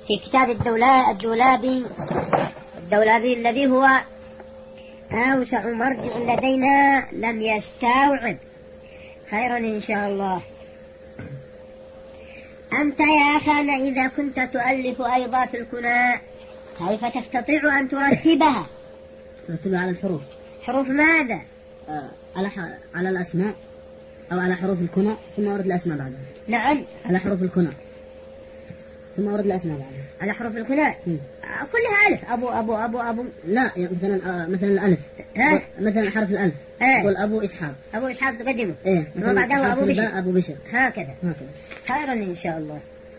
في كتاب الدولابي الذي هو أوسع مرجع لدينا لم يستوعب. خيرا إن شاء الله. أنت يا أخانا إذا كنت تؤلف أيضا في الكنى كيف تستطيع أن ترتبها؟ ترتبها على الحروف. حروف ماذا؟ على الأسماء أو على حروف الكنى ثم أورد الأسماء بعدها. نعم. على حروف الكنى ثم أورد الأسماء بعدها. على حروف الكنى كلها ألف. أبو لا مثلا الألف. مثلا حرف الألف. قل أبو إسحاق. أبو إسحاق تقدمه. ثم بعده أبو بشر. أبو بشر. هكذا. خيرا إن شاء الله.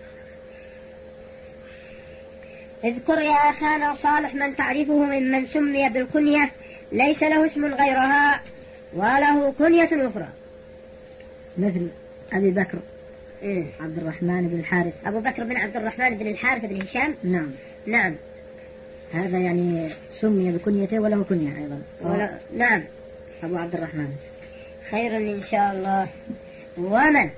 اذكر يا أخانا صالح من تعرفه ممن سمي بالكنية ليس له اسم غيرها وله كنية أخرى. مثل أبي بكر عبد الرحمن بن الحارث. أبو بكر بن عبد الرحمن بن الحارث بن هشام. نعم. هذا يعني سمي بكنيته وله كنية أيضا. نعم. أبو عبد الرحمن. خيرا إن شاء الله. ومن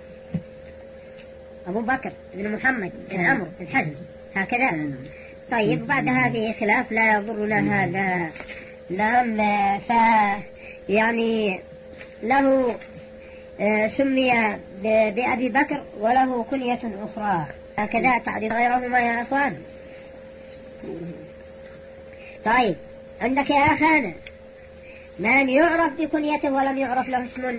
أبو بكر بن محمد بن عمرو بن حزم هكذا. طيب بعد هذه خلاف لا يضرنا هذا. نعم. يعني له سمي بأبي بكر وله كنية أخرى هكذا تعرف غيرهما يا أخوان. طيب عندك يا أخانا من يعرف بكنيته ولم يعرف له اسم؟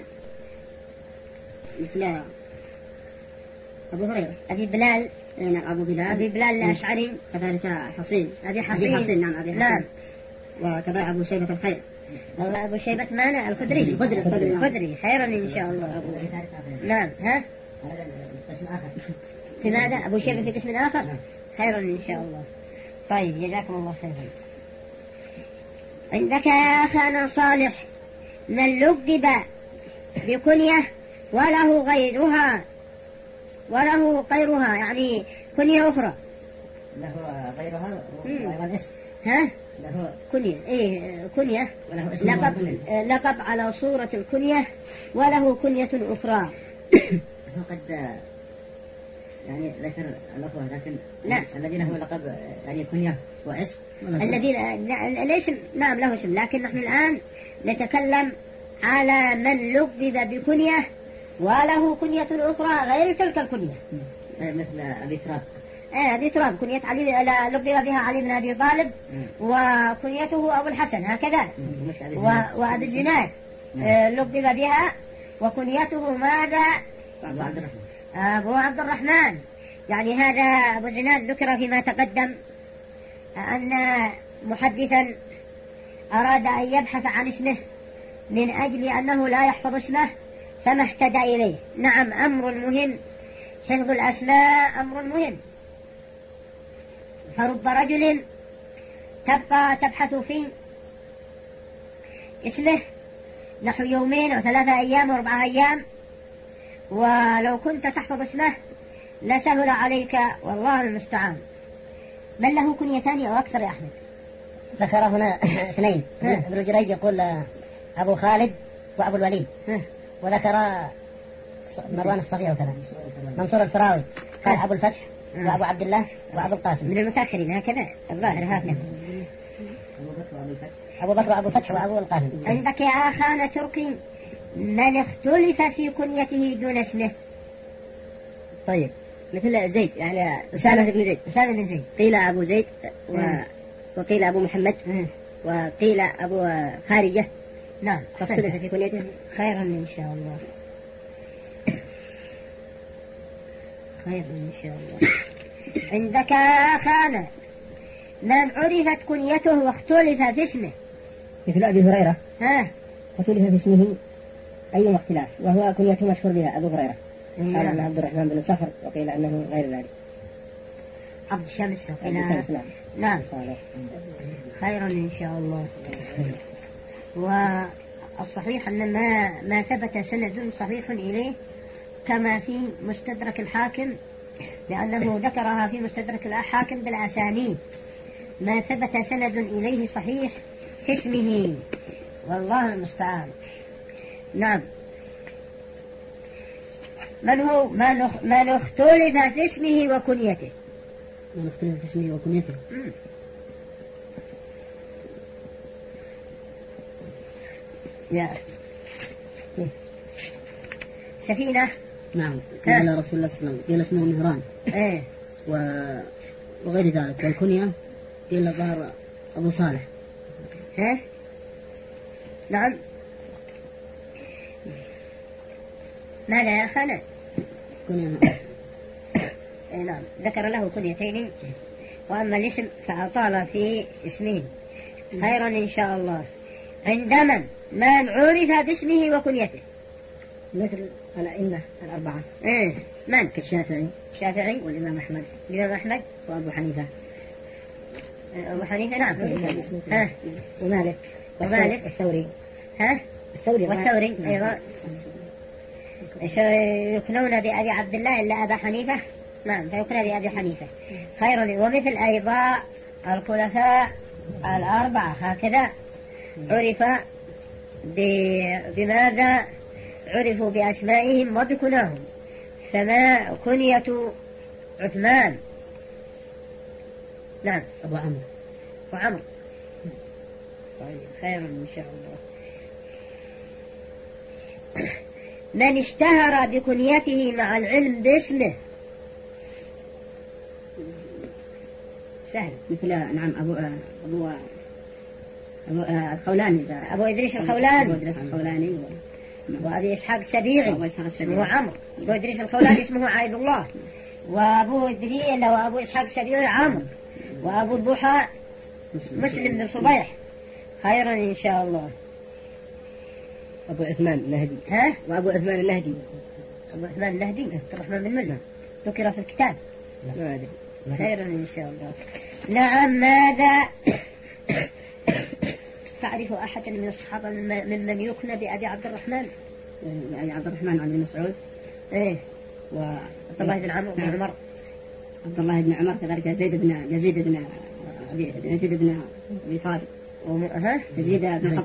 مثل أبو هريرة. أبي بلال. أبي بلال الأشعري. كذلك حصين. أبي حصين. نعم. وكذا أبو شيبة الخير. أبو شيبة مانا الخدري. خيرا إن شاء الله. نعم. اسم آخر. في ماذا؟ أبو شيبة في اسم آخر. خيرا إن شاء الله. طيب جزاكم الله خيرا. عندك يا أخانا صالح من لقب بكنية وله غيرها يعني كنية أخرى. له غيرها وأيضا اسم. له كنية. كنية. لقب على صورة الكنية وله كنية أخرى. قد يعني ليس الأخوة لكن لا. الذي له لقب يعني كنية واسم. الذين ليس نعم له اسم، لكن نحن الآن نتكلم على من لقب بكنية وله كنية أخرى غير تلك الكنية. مثل أبي تراب. أبي تراب كنية علي لقب بها علي بن أبي طالب وكنيته أبو الحسن هكذا. وأبي الزناد لقب بها وكنيته ماذا؟ أبو عبد الرحمن. يعني هذا أبو الزناد ذكر فيما تقدم أن محدثا أراد أن يبحث عن اسمه من أجل أنه لا يحفظ اسمه فما اهتدى إليه. نعم أمر مهم، حفظ الأسماء أمر مهم. فرب رجل تبقى تبحث في اسمه نحو 2 أو 3 أيام و4 أيام، ولو كنت تحفظ اسمه لسهل عليك والله المستعان. من له كنيتان أو أكثر يا أحمد؟ ذكر هنا 2. ابن جريج يقول أبو خالد وأبو الوليد. وذكر مروان الصفي وكذا. منصور الفراوي قال أبو الفتح وأبو عبد الله وأبو القاسم. من المتأخرين هكذا الظاهر هكذا. أبو بكر وأبو الفتح وأبو القاسم. عندك يا أخانا تركي من اختلف في كنيته دون اسمه. طيب مثل زيد يعني أسامة بن زيد قيل أبو زيد وقيل أبو محمد وقيل أبو خارجة. نعم فاختلف في كنيته. خيرا إن شاء الله. خير إن شاء الله. عندك أخانا من عرفت كنيته واختلف في اسمه. مثل أبي هريرة اختلف في اسمه أي اختلاف وهو كنيته مشهور بها أبو هريرة. قال أنه عبد الرحمن بن صخر وقيل أنه غير ذلك عبد الشمس. نعم خيرا إن شاء الله. والصحيح أن ما ثبت سند صحيح إليه كما في مستدرك الحاكم، لأنه ذكرها في مستدرك الحاكم بالأسانيد. ما ثبت سند إليه صحيح في اسمه والله المستعان. نعم. من هو من اختلف في اسمه وكنيته؟ نختلف في اسمه وكنيته. يا سفينة. نعم. قال رسول الله صلى الله عليه وسلم قيل اسمه مهران. إيه. وغير ذلك. والكنية قيل ظهر أبو صالح. ها؟ نعم. ماذا يا أخانا؟ كنية. نعم ذكر له كنيتين، وأما الاسم فأطال في اسمه. خيرا إن شاء الله. عندما من عرف باسمه وكنيته مثل الأئمة الأربعة. من؟ كالشافعي. الشافعي والإمام أحمد. الإمام أحمد وأبو حنيفة. أبو حنيفة نعم. ومالك. ومالك. الثوري. الثوري والثوري أيضا. يكنون بأبي عبد الله إلا أبا حنيفة. نعم فيكون بأبي حنيفة. خيرا. ومثل أيضا الخلفاء الأربعة هكذا عرف بماذا؟ عرفوا بأسمائهم وبكناهم. فما كنية عثمان؟ نعم أبو عمرو. وعمر. طيب خيرا إن شاء الله. من اشتهر بكنيته مع العلم باسمه؟ سهل. مثل نعم أبو الخولاني. أبو إدريس الخولاني. وأبي إسحاق السبيعي اسمه عمرو. أبو إدريس الخولاني اسمه عايد الله. وأبو إسحاق السبيعي عمرو. وأبو الضحى مسلم بن صبيح. خيرا إن شاء الله. أبو عثمان النهدي. وأبو عثمان النهدي. أبو عثمان النهدي عبد الرحمن بن ملة ذكر في الكتاب. لا أدري. خيرا إن شاء الله. نعم. ماذا تعرف أحدا من الصحابة ممن يكنى بأبي عبد الرحمن؟ أبي عبد الرحمن عن مسعود. وعبد الله بن عمر. عبد الله بن عمر كذلك. يزيد بن أبي طالب. يزيد بن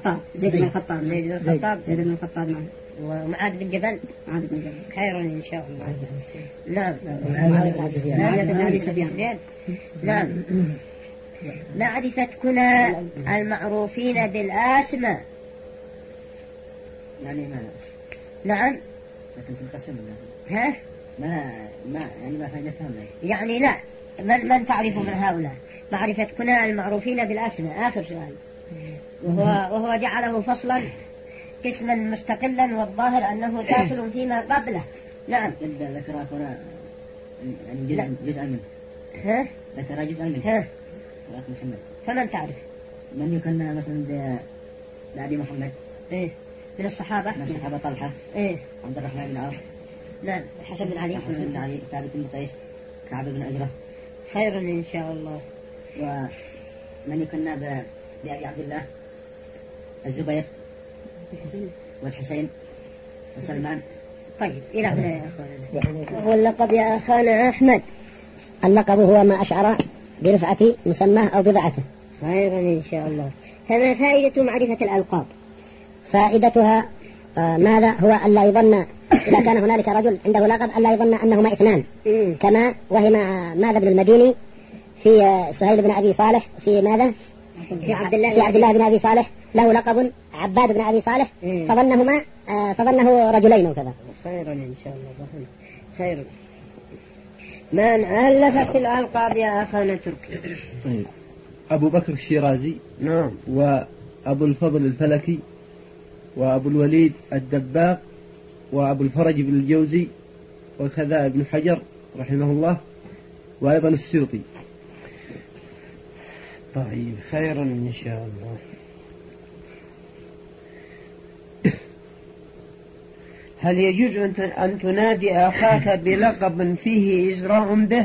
الخطاب. ومعاذ بن جبل. خيرا إن شاء الله. نعم. نعم. معرفة كنى المعروفين بالأسماء. يعني ما. نعم. لكن في القسم. ما فائدتهم. يعني لا. من تعرف من هؤلاء؟ معرفة كنى المعروفين بالأسماء. آخر سؤال. وهو جعله فصلا قسما مستقلا، والظاهر أنه داخل فيما قبله. نعم. ذكر هنا يعني جزءا منه. ذكر جزءا منه. محمد. فمن تعرف؟ من يكن مثلا بأبي محمد. من الصحابة. طلحة. عبد الرحمن بن عوف. نعم. حسن بن علي. ثابت بن قيس. كعب بن أجرة. خيرا إن شاء الله. ومن يكن بأبي عبد الله الزبير والحسين وسلمان. طيب إلى هنا يا أخوانا. واللقب يا أخانا أحمد. اللقب هو ما أشعر برفعة مسماه أو بضعته. خيرا إن شاء الله. فما فائدة معرفة الألقاب؟ فائدتها ماذا؟ هو ألا يظن إذا كان هنالك رجل عنده لقب ألا يظن أنهما اثنان. كما وهم ماذا بن المديني في سهيل بن أبي صالح في ماذا؟ في عبد الله بن أبي صالح له لقب عباد بن أبي صالح. فظنه رجلين وكذا. خيرا إن شاء الله. خيرا. من ألف في الألقاب يا أخانا تركي؟ طيب. أبو بكر الشيرازي. نعم. وأبو الفضل الفلكي. وأبو الوليد الدباق. وأبو الفرج بن الجوزي. وكذا ابن حجر رحمه الله. وأيضا السيوطي. طيب خيرا إن شاء الله. هل يجوز أن تنادي أخاك بلقب فيه إزراء به؟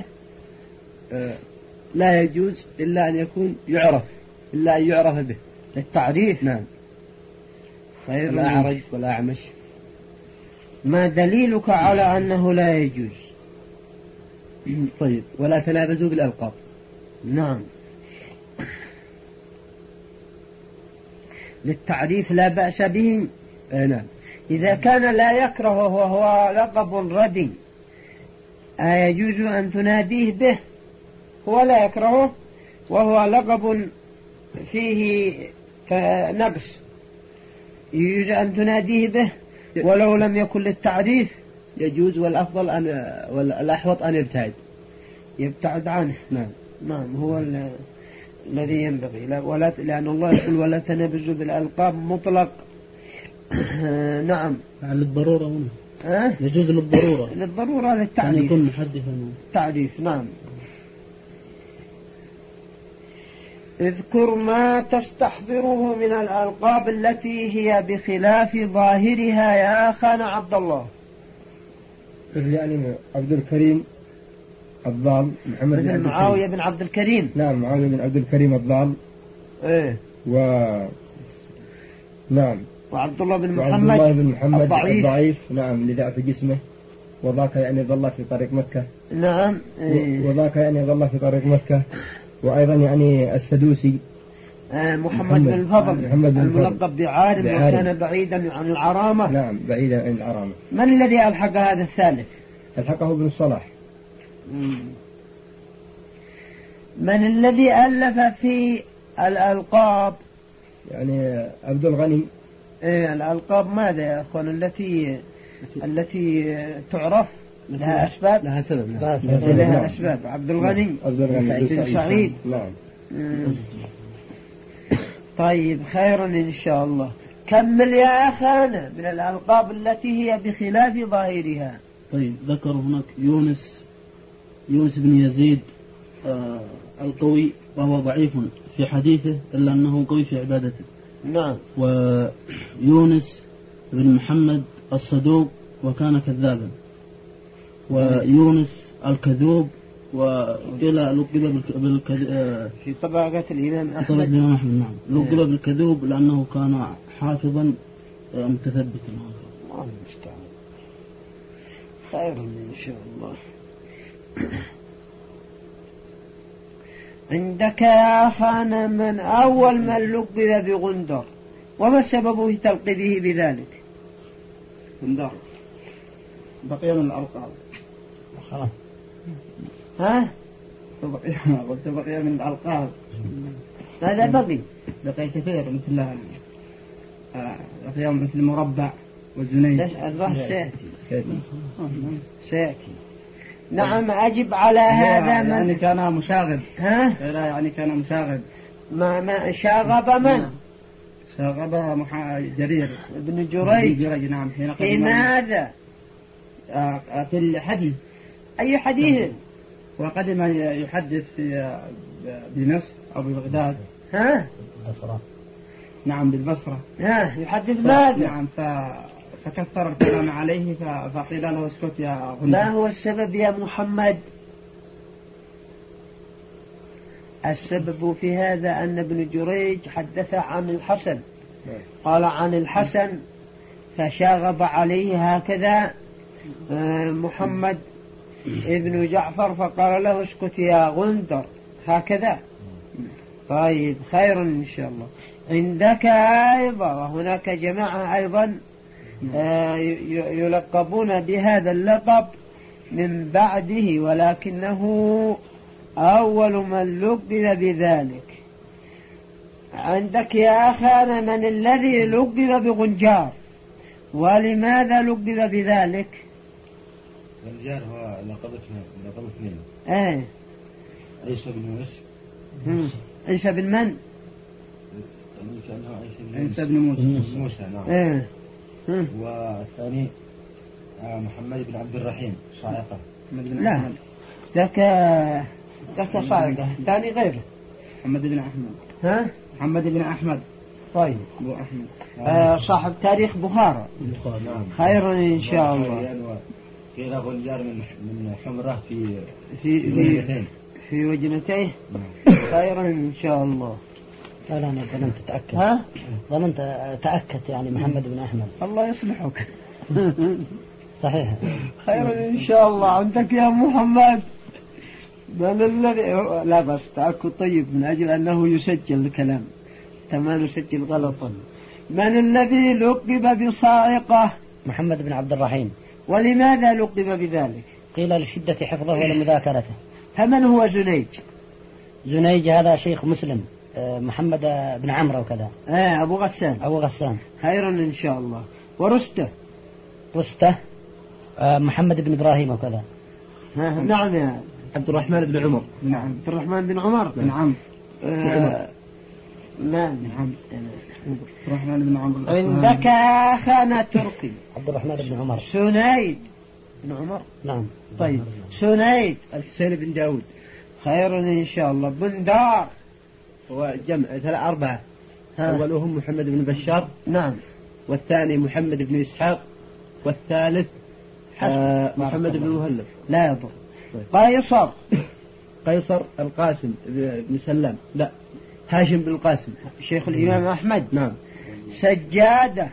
لا يجوز إلا أن يكون يعرف، إلا أن يعرف به للتعريف. نعم. لا أعرج ولا أعمش. ما دليلك على أنه لا يجوز؟ طيب. ولا تنابزوا بالألقاب. نعم. للتعريف لا بأس به. نعم. إذا كان لا يكره وهو لقب ردي أيجوز أن تناديه به؟ هو لا يكرهه، وهو لقب فيه نقص يجوز أن تناديه به ولو لم يكن للتعريف. يجوز، والأفضل والأحوط أن يبتعد عنه. نعم هو الذي ينبغي، لأن الله يقول ولا تنابزوا بالألقاب مطلق. نعم. للضرورة هنا. يجوز للضرورة للتعريف، أن يكون محدثا تعريف. نعم. اذكر ما تستحضره من الألقاب التي هي بخلاف ظاهرها يا أخانا عبد الله. يعني عبد الكريم الضال، محمد بن معاوية بن عبد الكريم. نعم، معاوية بن عبد الكريم الضال. نعم. وعبد الله بن محمد الضعيف. نعم، لضعف جسمه. وذاك يعني ظل في طريق مكة. نعم. وذاك يعني ظل في طريق مكة. وأيضا يعني السدوسي محمد بن الفضل الملقب بعارم، وكان بعيدا عن العرامة. نعم، بعيدا عن العرامة. من الذي ألحق هذا الثالث؟ ألحقه ابن الصلاح. من الذي ألف في الألقاب؟ يعني عبد الغني. الألقاب ماذا يا أخوان التي تعرف لها أسباب؟ لها سبب. لها أسباب. عبد الغني بن سعيد. نعم. طيب، خيرا إن شاء الله. كمل يا أخانا من الألقاب التي هي بخلاف ظاهرها. طيب، ذكر هناك يونس بن يزيد القوي، وهو ضعيف في حديثه إلا أنه قوي في عبادته. نعم. ويونس بن محمد الصدوق، وكان كذابا. ويونس الكذوب، وقيل لقب في طبقة الإمام أحمد. نعم، لقب بالكذوب لأنه كان حافظا متثبتا. الله المستعان. خير إن شاء الله. عندك يا أخانا من أول من لقب بغندر، وما السبب في تلقبه بذلك؟ غندر بقي من الألقاب. خلاص. بقي من الألقاب. هذا بقي كثير، مثل مثل مربع وزنيد. الظهر سيأتي. نعم. أجب على هذا. يعني كان مشاغب. يعني كان مشاغب. ما شاغب من؟ شاغب جرير ابن جريج. نعم. في ماذا؟ في الحديث. أي حديث؟ وقدم يحدث بمصر أو ببغداد. البصرة. نعم، بالبصرة. يحدث ماذا؟ نعم. فكثر الكلام عليه، فقيل له اسكت يا غندر. ما هو السبب يا محمد؟ السبب في هذا أن ابن جريج حدث عن الحسن، قال عن الحسن، فشاغب عليه هكذا محمد ابن جعفر، فقال له اسكت يا غندر هكذا. طيب، خير إن شاء الله. عندك أيضا، وهناك جماعة أيضا يلقبون بهذا اللقب من بعده، ولكنه أول من لقب بذلك. عندك يا أخانا من الذي لقب بغنجار، ولماذا لقب بذلك؟ غنجار هو لقب اثنين. عيسى بن موسى. عيسى بن من؟ عيسى بن موسى. نعم. والثاني محمد بن عبد الرحيم صاعقة. لا، ذاك صاعقة. الثاني غيره. محمد بن أحمد. محمد بن أحمد. طيب، أبو أحمد. صاحب تاريخ بخارى. نعم. خيرا إن شاء الله. قيل غنجار من حمرة في وجنتيه. خيرا إن شاء الله. لا أنا ظننت تأكد. ظننت تأكد يعني محمد بن أحمد. الله يصلحك. صحيح. خيرا إن شاء الله. عندك يا محمد من الذي لا بس تأكد طيب، من أجل أنه يسجل الكلام، كما نسجل غلطا. من الذي لقب بصاعقة؟ محمد بن عبد الرحيم. ولماذا لقب بذلك؟ قيل لشدة حفظه ولمذاكرته. فمن هو زنيج؟ زنيج هذا شيخ مسلم، محمد بن عمرو وكذا. أبو غسان. أبو غسان. خيرا إن شاء الله. ورسته. رسته محمد بن إبراهيم وكذا. نعم يا عبد الرحمن بن عمر. نعم عبد الرحمن بن عمر. نعم. نعم. عبد الرحمن بن عمر. عندك أخانا تركي. عبد الرحمن بن عمر. سنيد بن عمر. نعم. طيب سنيد. الحسين بن داود. خيرا إن شاء الله. بندار. هو جمع 4. أولهم محمد بن بشار. نعم. والثاني محمد بن إسحاق. والثالث محمد بن مهلب. لا يضر. قيصر. قيصر القاسم بن سلام. لا، هاشم بن القاسم شيخ الإمام أحمد. نعم. سجادة.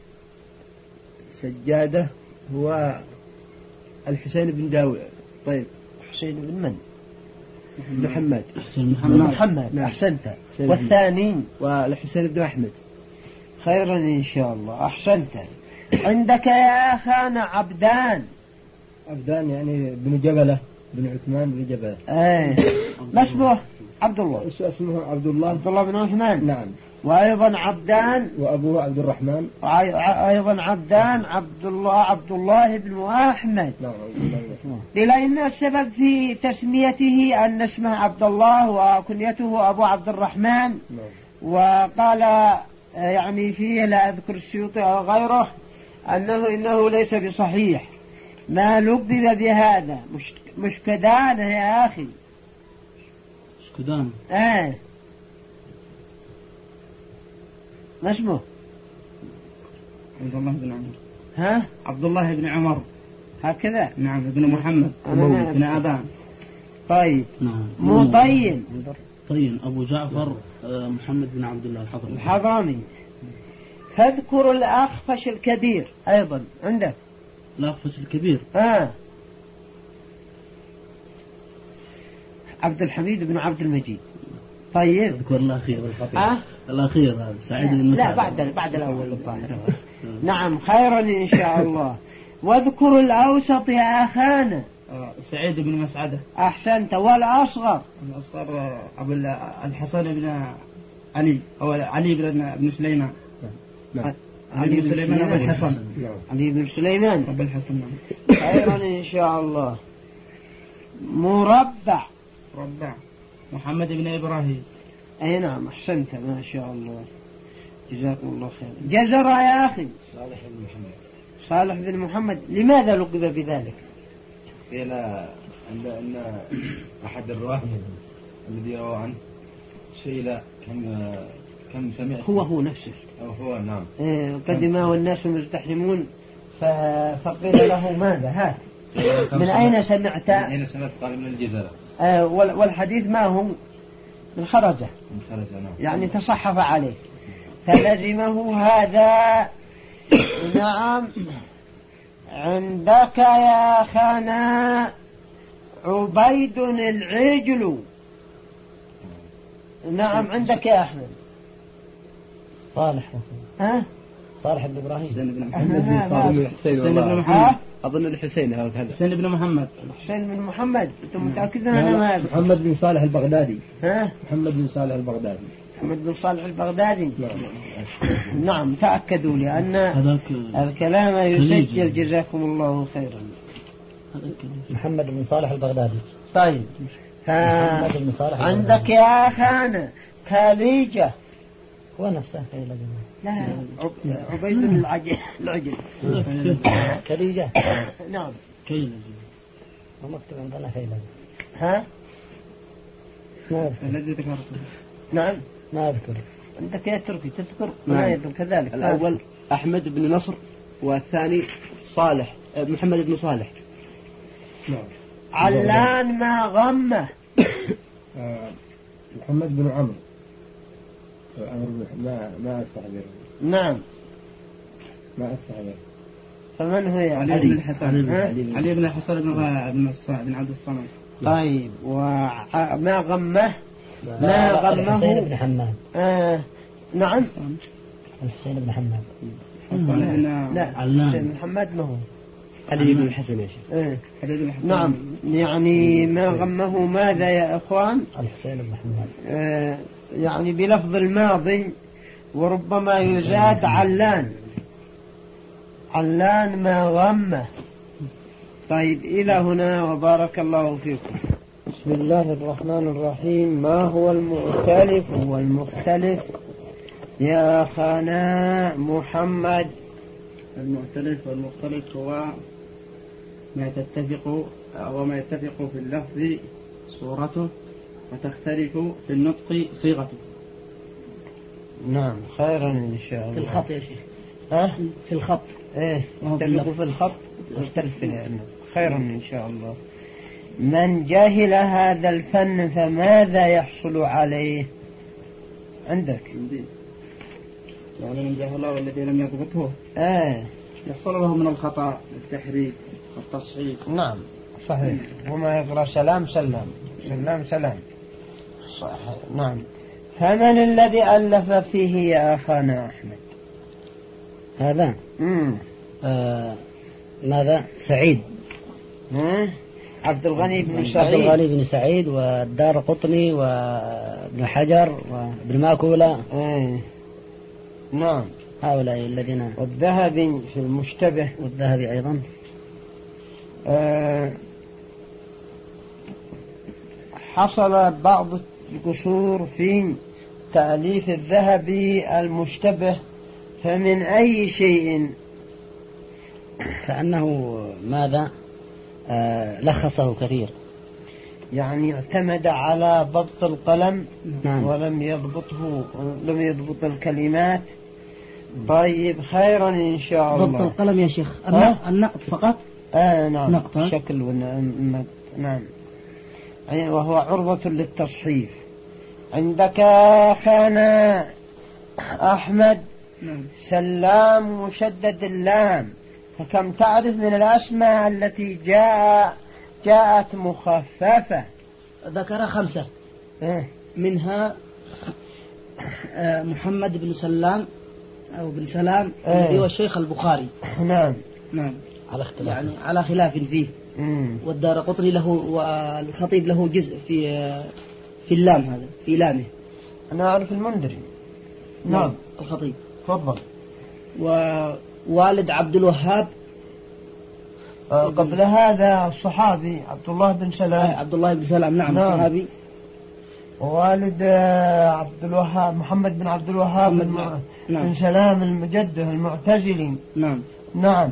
سجادة هو الحسين بن داود. طيب حسين بن من؟ محمد. محمد. نعم. أحسنت. والثاني والحسين بن أحمد. خيرا إن شاء الله. أحسنت. عندك يا أخانا عبدان. عبدان يعني بن جبلة، بن عثمان بن جبلة. ما اسمه؟ عبد الله. اسمه عبد الله. عبد الله بن عثمان. نعم. وأيضا عبدان. وأبوه عبد الرحمن. أيضا عبدان عبد الله بن أحمد. نعم. لأن السبب في تسميته أن اسمه عبد الله وكنيته أبو عبد الرحمن. نعم. وقال يعني فيه، لا أذكر السيوطي أو غيره، إنه ليس بصحيح ما لقب بهذا. مشكدان يا أخي. مشكدان. ما اسمه؟ عبد الله بن عمر. عبد الله بن عمر هكذا. نعم. ابن محمد بن أبان. طيب. نعم. مطين. طين أبو جعفر محمد بن عبد الله الحضرمي. فاذكر الأخفش الكبير أيضا عندك. الأخفش الكبير. عبد الحميد بن عبد المجيد. طيب. اذكر الأخير بالحقيقة. الأخير هذا سعيد بن مسعود. لا، بعد الأول الظاهر. نعم. خيرا إن شاء الله. واذكر الأوسط يا أخانا. سعيد بن مسعدة. أحسنت. والأصغر. الأصغر أبو الحسن بن علي أو علي بن سليمان. علي بن سليمان أبو الحسن. علي بن سليمان أبو الحسن. خيرا إن شاء الله. مربع. محمد بن إبراهيم. أي نعم. أحسنت ما شاء الله. جزاكم الله خير. جزر يا أخي. صالح بن محمد. لماذا لقب بذلك؟ قيل أن أحد الرواة الذي روى عنه سئل كم سمع. هو نفسه. هو نعم. قدم والناس مزدحمون فقيل له ماذا؟ هات من أين سمعت؟ من أين سمعت؟ قال من الجزيرة. والحديث ما هو من خرجه. نعم. يعني تصحف عليه فلزمه هذا. نعم. عندك يا خانا عبيد العجل. نعم. عندك يا أحمد. صالح. صالح بن إبراهيم. حسين بن محمد. أظن الحسين هذا. حسين بن محمد. حسين بن محمد. أنت متأكد أنا ما أعرف. محمد بن صالح البغدادي. محمد بن صالح البغدادي. محمد بن صالح البغدادي. نعم. تأكدوا لأن الكلام يسجل. جزاكم الله خيرا. محمد بن صالح البغدادي. طيب. عندك يا أخانا خليجة. هو نفسه. لا، عبيد العجل. خليجة. نعم. ومكتب عندنا خيلة. الذي ذكرته. نعم. ما أذكر. عندك يا تركي تذكر. نعم. كذلك. الأول أحمد بن نصر والثاني صالح محمد بن صالح. نعم. علان ما غمه. محمد بن عمرو. ما أستحضر. نعم. ما أستحضر. فمن هو يا علي بن الحسن. علي بن الحسن بن عبد الصمد. طيب. وما غمه. ما غمه. الحسين بن حماد. نعم. الحسين بن حماد. لا. الحسين بن حماد ما هو. علي بن الحسن يا شيخ. علي بن الحسن. نعم، يعني ما غمه ماذا يا إخوان؟ الحسين بن محمد. يعني بلفظ الماضي، وربما يزاد علان ما غمه. طيب إلى هنا وبارك الله فيكم. بسم الله الرحمن الرحيم. ما هو المختلف؟ هو المختلف يا أخانا محمد. المختلف هو ما يتفق في اللفظ صورته وتختلف في النطق صيغته. نعم، خيرا إن شاء الله. في الخط يا شيخ. في الخط. يتفق في الخط واختلف في النطق. خيرا إن شاء الله. من جهل هذا الفن فماذا يحصل عليه؟ عندك يعني من جهله والذي لم يضبطه يحصل له من الخطأ والتحريف والتصحيح. نعم صحيح. وما يقرأ سلام سلام سلام سلام. صحيح. نعم. فمن الذي ألف فيه يا أخانا أحمد؟ هذا ماذا؟ سعيد. عبد الغني بن سعيد. عبد الغني بن سعيد والدار قطني وابن حجر وابن ماكولة. نعم، هؤلاء الذين. والذهبي في المشتبه. والذهبي أيضا. حصل بعض القصور في تأليف الذهبي المشتبه، فمن أي شيء؟ كأنه ماذا لخصه كثير، يعني اعتمد على ضبط القلم. نعم. ولم يضبط الكلمات. طيب خيرا إن شاء الله. ضبط القلم يا شيخ. النقط فقط. نعم. نقط. شكل نعم. وهو عرضة للتصحيف. عندك أخانا أحمد سلام مشدد اللام، فكم تعرف من الأسماء التي جاءت مخففة؟ ذكر 5. منها محمد بن سلام أو بن سلام الذي هو الشيخ البخاري. نعم. على اختلاف، يعني على خلاف فيه. والدار قطري له والخطيب له جزء في اللام، هذا في لامه. أنا أعرف المنذري. نعم. الخطيب. تفضل. ووالد عبد الوهاب. قبل هذا الصحابي عبد الله بن سلام. عبد الله بن سلام. نعم. الصحابي. ووالد عبد الوهاب محمد بن عبد الوهاب بن سلام المجده المعتزلي. نعم.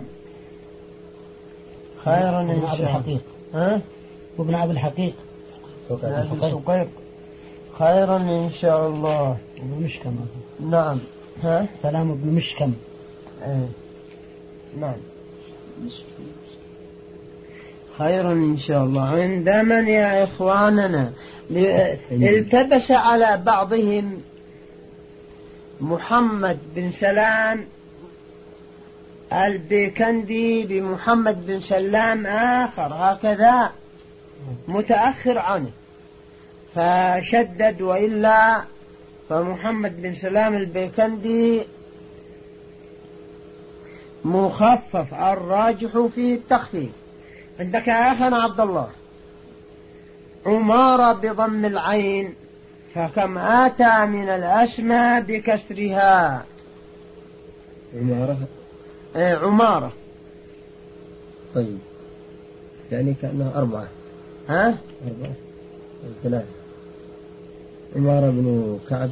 خيرا إن شاء الله. الحقيق. وابن أبي الحقيق. الحقيق. خيرا إن شاء الله. ابن مشكم. نعم. سلام ابن مشكم. نعم. خيرا إن شاء الله. عند من يا إخواننا التبس على بعضهم محمد بن سلام البيكندي بمحمد بن سلام آخر هكذا متأخر عنه، فشدد، وإلا فمحمد بن سلام البيكندي مخفف، الراجح فيه التخفيف. عندك أخنا عبد الله عمارة بضم العين، فكم آتى من الأسماء بكسرها؟ عمارة. طيب يعني كأنها 4. 4 3. عمارة بن كعب.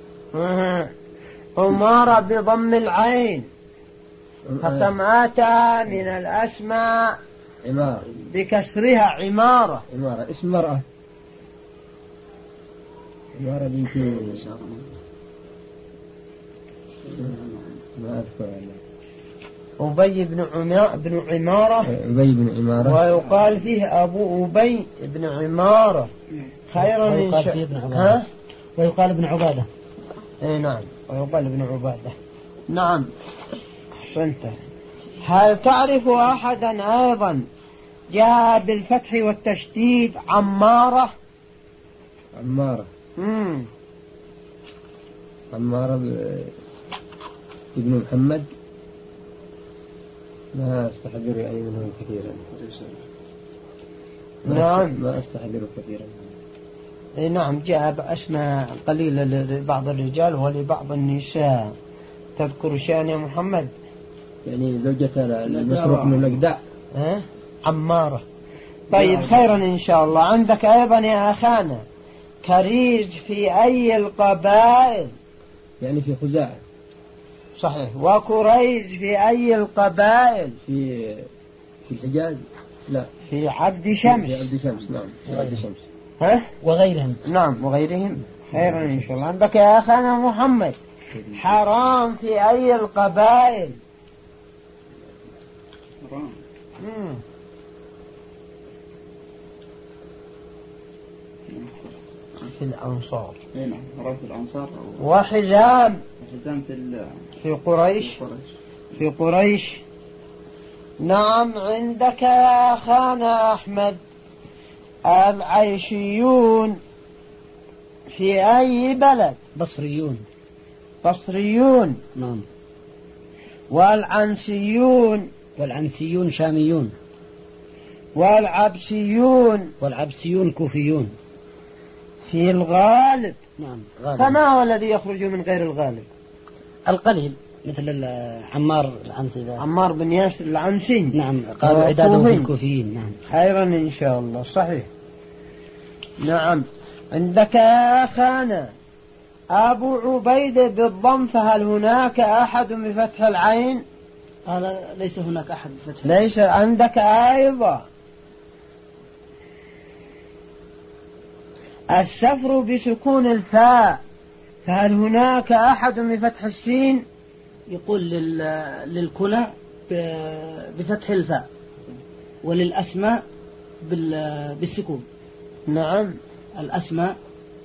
عمارة بضم العين، فكم آتى من الأسماء عمارة بكسرها؟ عمارة. اسم مرأة. عمارة بنت ما أذكر. أبي بن عمارة. أبي بن عمارة. ويقال فيه أبو أبي بن عمارة. خيرا إن شاء الله. ويقال ابن عبادة. نعم. ويقال ابن عبادة. نعم. أحسنت. هل تعرف أحدا أيضا جاء بالفتح والتشديد؟ عمارة. عمارة ابن محمد. ما أستحضر أي منهم كثيرا. نعم ما أستحضر كثيرا. نعم جاء بأسماء قليلة لبعض الرجال ولبعض النساء. تذكر شأن يا محمد؟ يعني زوجتنا المسروق من الأجدع. عمارة. طيب خيرا إن شاء الله. عندك أيضا يا أخانا كريج في أي القبائل؟ يعني في خزاعة. صحيح. وكريز في أي القبائل؟ في الحجاز. لا في عبد شمس. في عبد شمس. نعم في عبد شمس. وغيرهم. نعم وغيرهم. خيرا إن شاء الله. عندك يا أخانا محمد حرام في أي القبائل؟ حرام في الأنصار. نعم حرام في الأنصار. وحزام في قريش. في قريش. نعم. عندك يا أخانا أحمد العيشيون في أي بلد؟ بصريون. نعم. والعنسيون شاميون. والعبسيون كوفيون. في الغالب. نعم غالب. فما هو الذي يخرج من غير الغالب؟ القليل مثل عمار العنسي. عمار بن ياسر العنسي. نعم قالوا عداده في الكوفيين. نعم خيرا إن شاء الله. صحيح. نعم. عندك يا أخانا أبو عبيدة بالضم، فهل هناك أحد بفتح العين؟ قال ليس هناك أحد بفتح. ليس. عندك أيضا السفر بسكون الفاء، فهل هناك أحد بفتح السين؟ يقول للكنى بفتح الفاء، وللأسماء بالسكون. نعم. الأسماء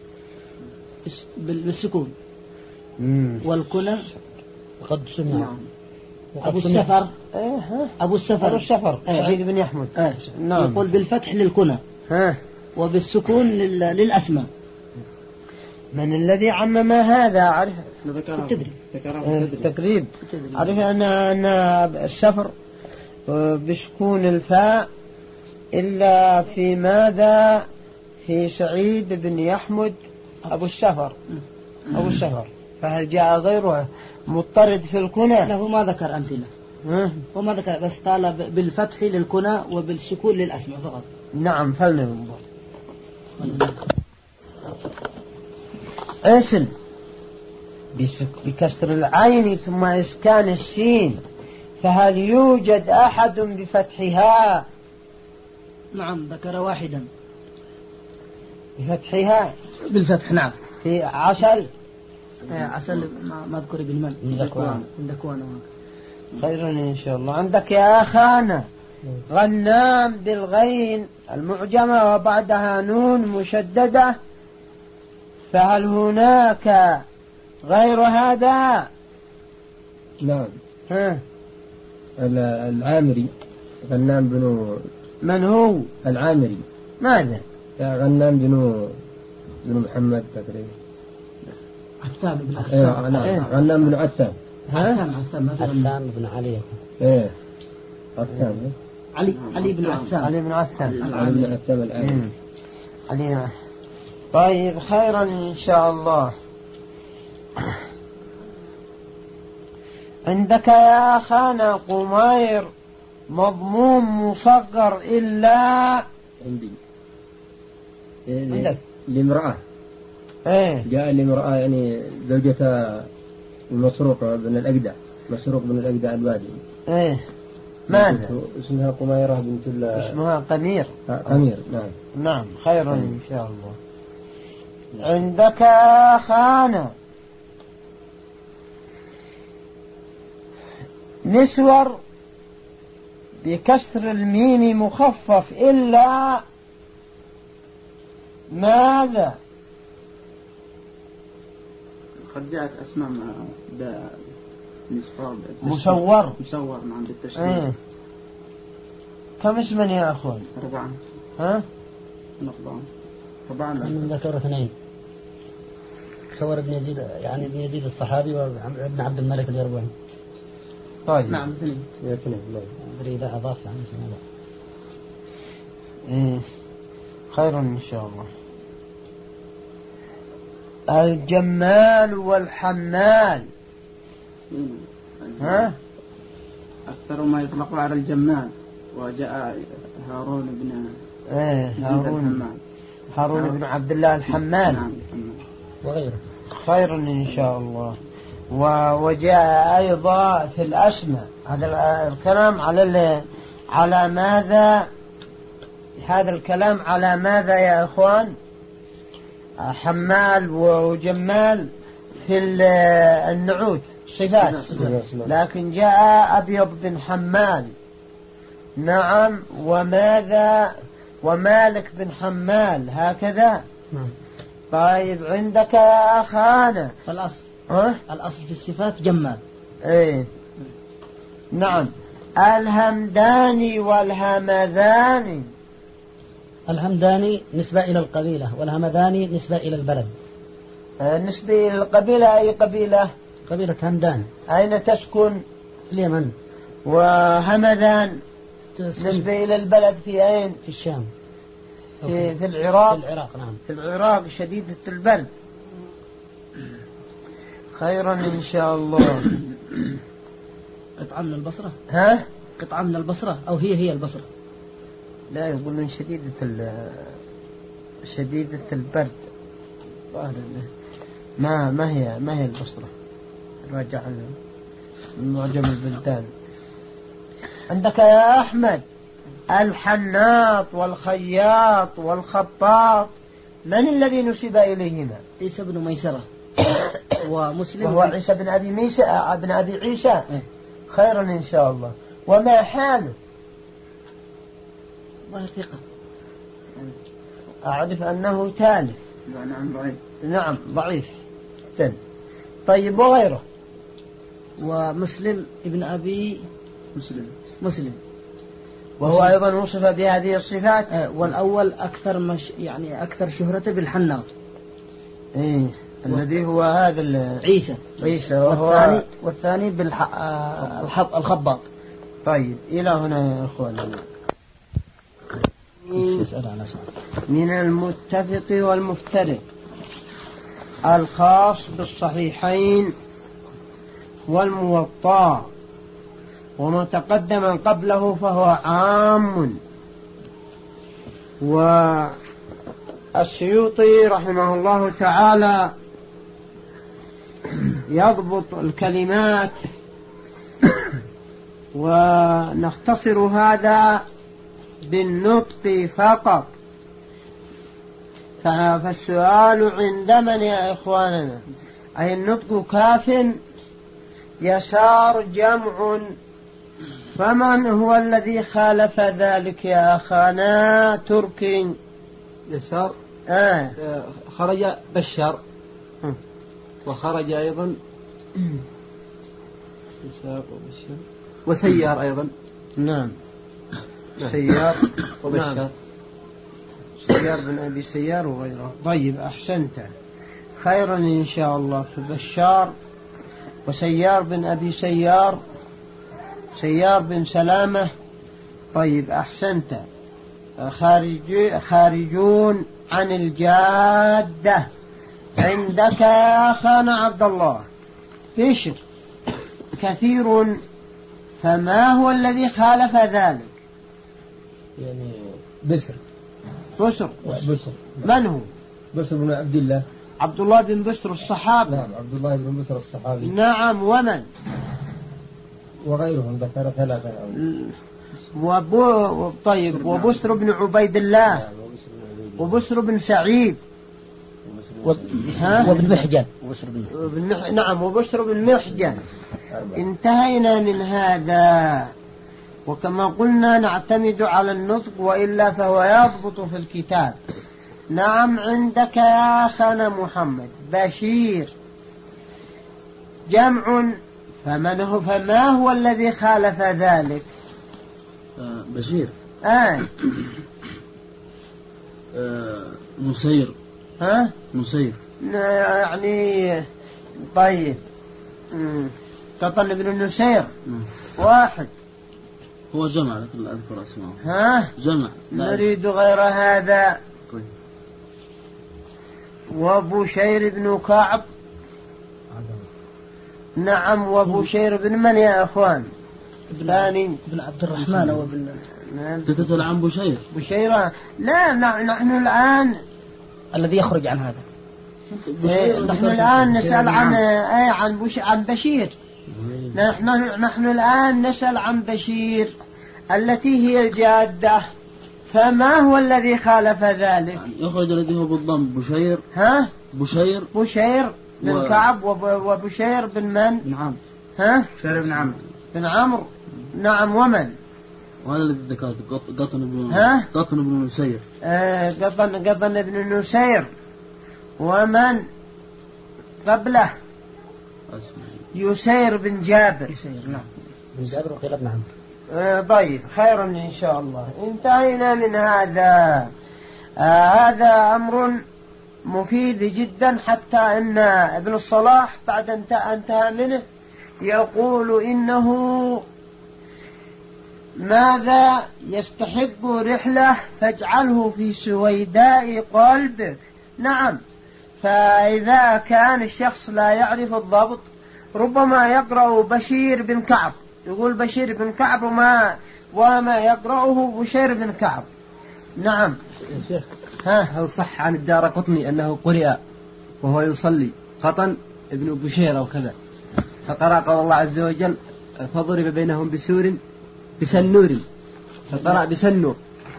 بالسكون. والكنى وقد سمع. أبو السفر سعيد بن يحمد. نعم. يقول بالفتح للكنى وبالسكون للأسماء. من الذي عمم هذا؟ عرف تقريب. عرف أن السفر بسكون الفاء إلا في ماذا؟ في سعيد بن يحمد أبو السفر. فهل جاء غيره مضطرد في الكنى؟ لا هو ما ذكر أمثلة. هو ما ذكر، بس قال بالفتح للكنى وبالسكون للأسماء فقط. نعم. فلننظر. اسم بكسر العين ثم إسكان السين، فهل يوجد أحد بفتحها؟ نعم ذكر واحدا بفتحها. بالفتح. نعم. في عسل. عسل ما أذكر بالمن. ذكوان. خيرا إن شاء الله. عندك يا أخانا غنام بالغين المعجمة وبعدها نون مشددة، فهل هناك غير هذا؟ نعم. العامري غنام بن. من هو العامري؟ ماذا؟ غنام بن محمد تقريبا. عثام بن عثام. غنام بن عثام. عثام بن علي. عثام. علي بن عثام. العامري. طيب خيرا إن شاء الله. عندك يا أخانا قمير مضموم مصغر إلا عندي عندك لامرأة. جاء لامرأة يعني زوجة المسروق بن الأجدع. مسروق بن الأجدع الوادي. ماذا؟ اسمها قميرة بنت اسمها قمير. قمير. نعم. خيرا إن شاء الله. عندك يا أخانا نسور بكسر الميم مخفف إلا ماذا؟ قد جاءت أسماء مصور. نعم بالتشديد. كم اسما يا أخوان؟ 4. 4. من ذكر 2. صور ابن يزيد، يعني ابن يزيد الصحابي وابن عبد الملك اليربوعي. طيب نعم اثنين. أدري إذا أضاف عنه خير إن شاء الله. الجمال والحمال. ها؟ أكثر ما يطلق على الجمال، وجاء هارون بن هارون بن عبد الله الحمال. نعم. وغيره. خير إن شاء الله. وجاء أيضا في الأسماء. هذا الكلام على ماذا؟ هذا الكلام على ماذا يا إخوان؟ حمال وجمال في النعوت صفات، لكن جاء أبيض بن حمال. نعم. وماذا؟ ومالك بن حمال هكذا. طيب عندك يا أخانا الأصل الأصل في الصفات جمال. نعم. الهمداني والهمذاني. الهمداني نسبة إلى القبيلة، والهمذاني نسبة إلى البلد. نسبة إلى القبيلة. أي قبيلة؟ قبيلة همدان. أين تسكن؟ في اليمن. وهمذان نسبة إلى البلد في أين؟ في الشام. في العراق. في العراق نعم. في العراق شديدة البرد. خيرا إن شاء الله. قطعة من البصرة. ها؟ قطعة من البصرة أو هي البصرة. لا يقولون شديدة البرد. ما هي البصرة. راجع معجم البلدان. عندك يا أحمد الحناط والخياط والخطاط، من الذي نسب إليهما؟ عيسى بن ميسرة ومسلم، وهو عيسى بن أبي عيسى. خيرا إن شاء الله. وما حاله؟ ظاهر ثقة. أعرف أنه تالف. نعم ضعيف. طيب وغيره؟ ومسلم ابن أبي مسلم وهو أيضا وصف بهذه الصفات. والأول أكثر أكثر شهرة بالحناط. الذي هو هذا عيسى. والثاني الخباط. طيب إلى هنا يا أخواننا. من المتفق والمفترق الخاص بالصحيحين والموطأ، وما تقدم قبله فهو عام. والسيوطي رحمه الله تعالى يضبط الكلمات، ونختصر هذا بالنطق فقط. فالسؤال عند من يا إخواننا؟ أي النطق كاف؟ يسار جمع، فمن هو الذي خالف ذلك يا أخانا تركي؟ يسار خرج بشار، وخرج أيضا يسار وبشار وسيار أيضا. نعم. سيار وبشار. نعم. سيار بن أبي سيار وغيره. طيب أحسنت. خيرا إن شاء الله. في بشار وسيار بن أبي سيار، سيار بن سلامة. طيب أحسنت. خارجون عن الجادة. عندك يا أخانا عبد الله بشر كثير، فما هو الذي خالف ذلك؟ يعني بسر. من هو؟ بسر بن عبد الله. عبد الله بن بسر الصحابي. نعم عبد الله بن بسر الصحابي. نعم. ومن؟ وغيرهم ذكر ثلاثة. طيب وبسر بن عبيد الله. نعم. وبسر بن سعيد. وابن محجن. نعم وبسر بن محجن. انتهينا من هذا. وكما قلنا نعتمد على النطق، وإلا فهو يضبط في الكتاب. نعم. عندك يا أخانا محمد بشير جمع، فما هو الذي خالف ذلك؟ بشير نصير. نصير يعني طيب قطن بن نسير واحد. هو جمع لكن لا أذكر اسمه. ها جمع. نريد غير هذا. وبشير بن كعب. نعم وبشير بن من يا أخوان؟ ثاني بن عبد الرحمن وابن. تتسأل عن بشير. بشيرة لا نحن الآن الذي يخرج عن هذا. نحن الآن نسأل عن بشير. نحن الآن نسأل عن بشير التي هي الجادة، فما هو الذي خالف ذلك؟ يخرج الذي هو بالضم بشير. ها بشير بن كعب وبشير بن من؟ بن عمرو. ها بشير بن عمرو. بن عمرو. نعم ومن؟ وهذا الذي ذكرت قطن بن نسير. قطن بن نسير. ومن قبله؟ يسير بن جابر. نعم بن جابر وقيل ابن عمرو. طيب خيرا إن شاء الله انتهينا من هذا. هذا أمر مفيد جدا، حتى أن ابن الصلاح بعد انتهى منه يقول إنه ماذا يستحق رحلة فاجعله في سويداء قلبك. نعم، فإذا كان الشخص لا يعرف الضبط ربما يقرأ بشير بن كعب، يقول بشير بن كعب وما يقرأه بشير بن كعب. نعم. هل صح عن الدارقطني أنه قرئ وهو يصلي قطن ابن بشير أو كذا، فقرأ قول الله عز وجل فضرب بينهم بسنور، فقرأ بسنور.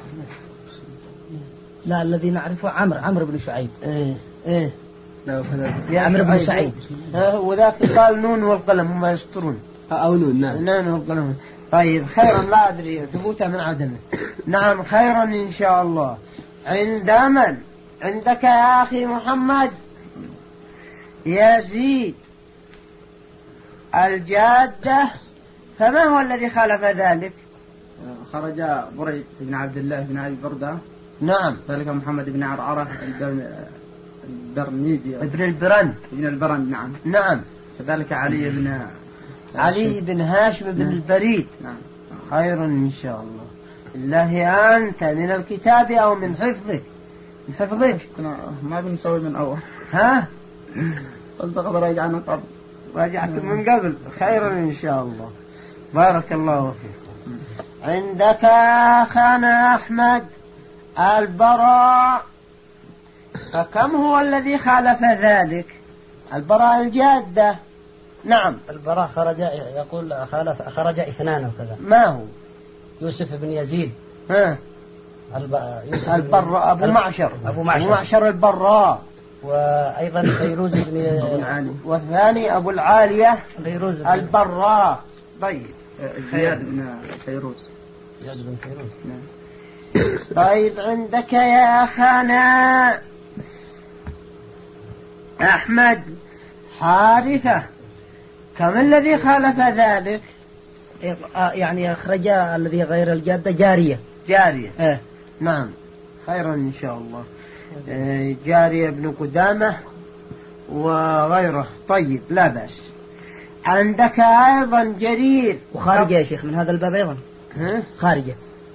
لا الذي نعرفه عمرو بن شعيب. إيه يا عمرو بن سعيد. وذاك قال نون والقلم هم يسطرون. أو نون. نعم نون والقلم. طيب خيرا، لا أدري ثبوتها من عدمه. نعم خيرا إن شاء الله. عند من؟ عندك يا أخي محمد يزيد الجادة، فما هو الذي خالف ذلك؟ خرج بريد بن عبد الله بن أبي بردة. نعم. ذلك محمد بن عرعرة البرنيدي ابن البرند. نعم. كذلك علي بن هاشم بن البريد. نعم. خير إن شاء الله. الله أنت من الكتاب أو من حفظك؟ من حفظك. ما بنسوي من أول. ها؟ قلت قد راجعنا قبل. راجعت من قبل. خير إن شاء الله. بارك الله فيكم. عندك أخانا أحمد البراء، فكم هو الذي خالف ذلك؟ البراء الجادة. نعم. البراء خرج اثنان وكذا. ما هو؟ يوسف بن يزيد. البراء أبو معشر البراء. وأيضا فيروز بن علي. والثاني أبو العالية فيروز البراء. طيب زياد بن فيروز. نعم. طيب عندك يا أخانا أحمد حارثة، كم الذي خالف ذلك؟ يعني أخرج الذي غير الجادة جارية. نعم خيرا إن شاء الله. جارية بن قدامة وغيره. طيب لا بأس. عندك أيضا جرير وخارجة يا شيخ من هذا الباب أيضا. خارجة.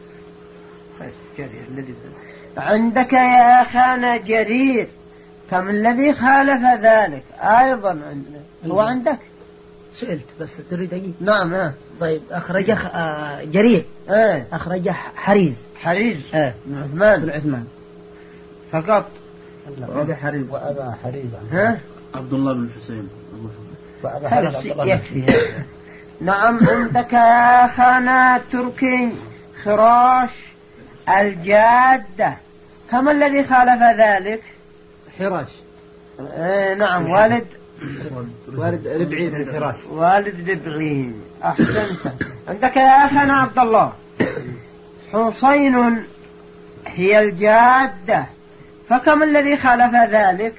عندك يا أخانا جرير، كم الذي خالف ذلك أيضا؟ هو عندك؟ سئلت بس تريد أجيب. نعم. طيب أخرج جرير. أخرج حريز. عثمان بن عثمان فقط. وأبا حريز. عبد الله بن الحسين. يكفي. نعم. عندك يا أخانا تركي خراش الجادة، كم الذي خالف ذلك؟ حراش. نعم. والد ربعي بن حراش. والد ربعي. أحسنت. عندك يا أخانا عبد الله حسين هي الجادة، فكم الذي خالف ذلك؟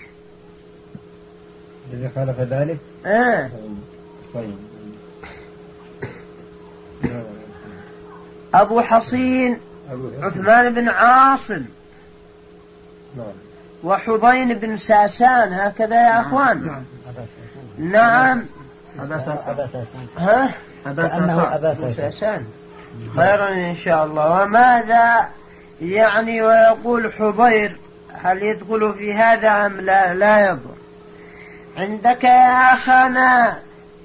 أبو حصين عثمان بن عاصم وحضين بن ساسان، هكذا يا أخوان. نعم. ها؟ أبا ساسان. خيرا إن شاء الله. وماذا يعني ويقول حضير، هل يدخل في هذا أم لا يضر؟ عندك يا أخانا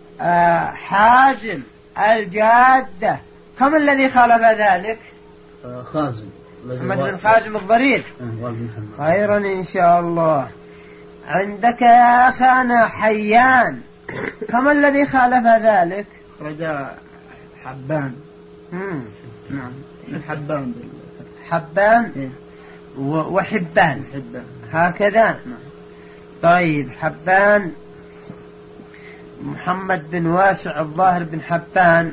حازم الجادة، كم الذي خالف ذلك؟ خازم محمد بن خازم الضرير. خيرا إن شاء الله. عندك يا أخانا حيان، كم الذي خالف ذلك؟ رجاء حبان. نعم الحبان. حبان إيه؟ وحبان هكذا. طيب حبان محمد بن واسع الظاهر بن حبان،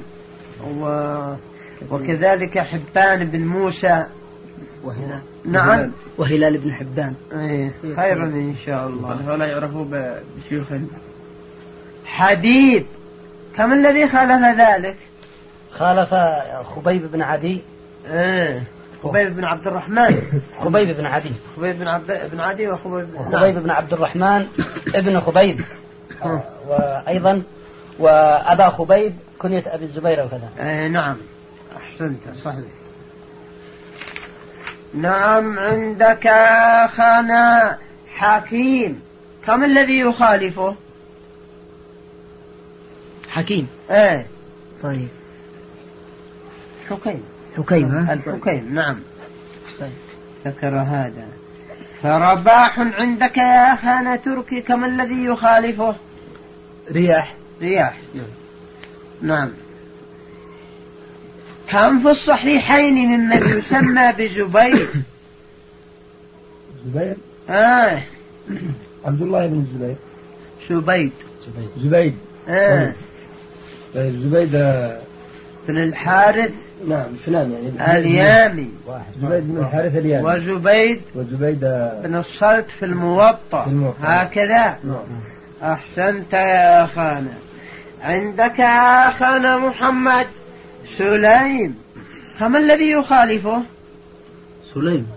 وكذلك حبان بن موسى وهلال. نعم وهلال بن حبان. خيرا إن شاء الله. هؤلاء يعرفوا بشيوخ. حبيب، كم الذي خالف ذلك؟ خالف خبيب بن عدي. خبيب بن عبد الرحمن. خبيب بن عدي. خبيب بن عدي وخبيب بن عبد الرحمن ابن خبيب. وأيضا وأبا خبيب كنية أبي الزبير وكذا. نعم أحسنت صحيح. نعم. عندك أخانا حكيم، كم الذي يخالفه؟ حكيم. طيب حكيم. الحكيم نعم. ذكر هذا. فرباح عندك يا أخانا تركي، كم الذي يخالفه؟ رياح. نعم. كم في الصحيحين ممن يسمى بزبيد؟ زبيد. عبد الله بن الزبير. زبيد. زبيد بن الحارث. نعم سنان يعني اليامي. زبيد بن الحارث اليامي. وزبيد بن الصلت في الموطأ. هكذا. أحسنت يا أخانا. عندك يا أخانا محمد سليم، كم الذي يخالفه؟ سليم.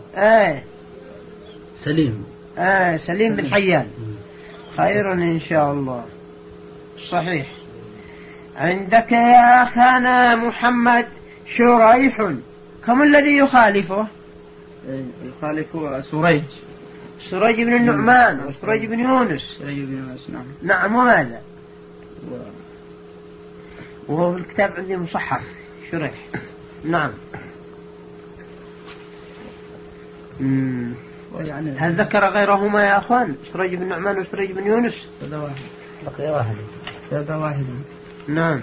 سليم. سليم بن حيان. خير إن شاء الله. صحيح. عندك يا أخانا محمد شريح، كم الذي يخالفه؟ يخالف سريج بن النعمان وسريج بن يونس. نعم. وماذا؟ وهو في الكتاب عندي مصحف شريح. نعم. هل ذكر غيرهما يا أخوان؟ سريج بن النعمان وسريج بن يونس. هذا واحد. نعم.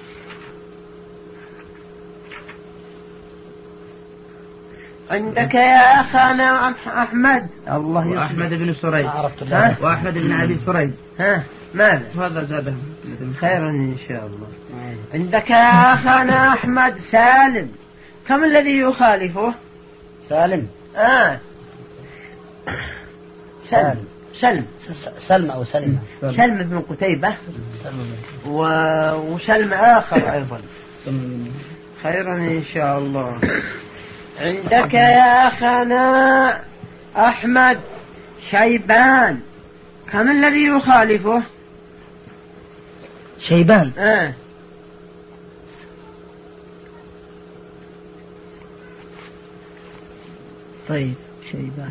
عندك يا أخانا أحمد. الله يسلمك. أحمد بن سريج. وأحمد بن أبي سريج. ماذا؟ هذا زاده. خيرا إن شاء الله. عندك يا أخانا أحمد سالم، كم الذي يخالفه؟ سالم. سلم أو سلم. سلم بن قتيبة. وسلم آخر أيضا. خيرا إن شاء الله. عندك يا أخانا أحمد شيبان، كم الذي يخالفه؟ شيبان. طيب شيبان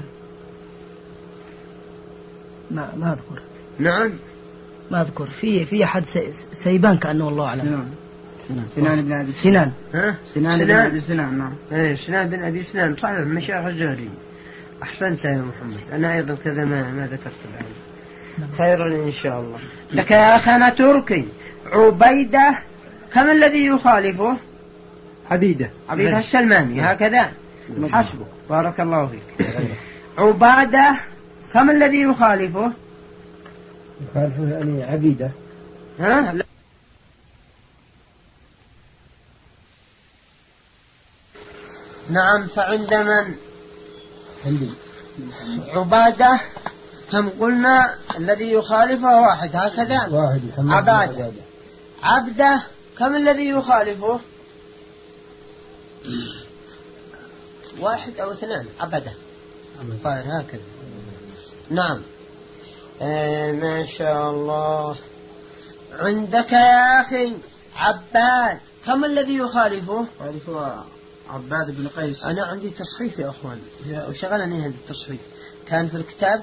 ما أذكر. نعم ما أذكر. في أحد سيبان كأنه الله أعلم. سنان بن أبي سنان. سنان بن أبي سنان. نعم. سنان بن أبي سنان صحيح مشايخ الزهري. أحسنت يا محمد. أنا أيضا كذا ما ذكرت الآن. خيرا إن شاء الله. لك يا أخانا تركي عبيدة، كم الذي يخالفه؟ عبيدة السلماني. هكذا حسبك. بارك الله فيك. عبادة، كم الذي يخالفه؟ يخالفه يعني عبيدة. نعم. فعند من؟ عبادة كم قلنا الذي يخالفه؟ واحد. هكذا واحد. عبده كم الذي يخالفه؟ واحد أو اثنان. عبده. طيب هكذا. نعم. ما شاء الله. عندك يا أخي عباد كم الذي يخالفه؟ يخالفه عباد بن قيس. أنا عندي تصحيف يا أخوان وشغلني هذا التصحيف كان في الكتاب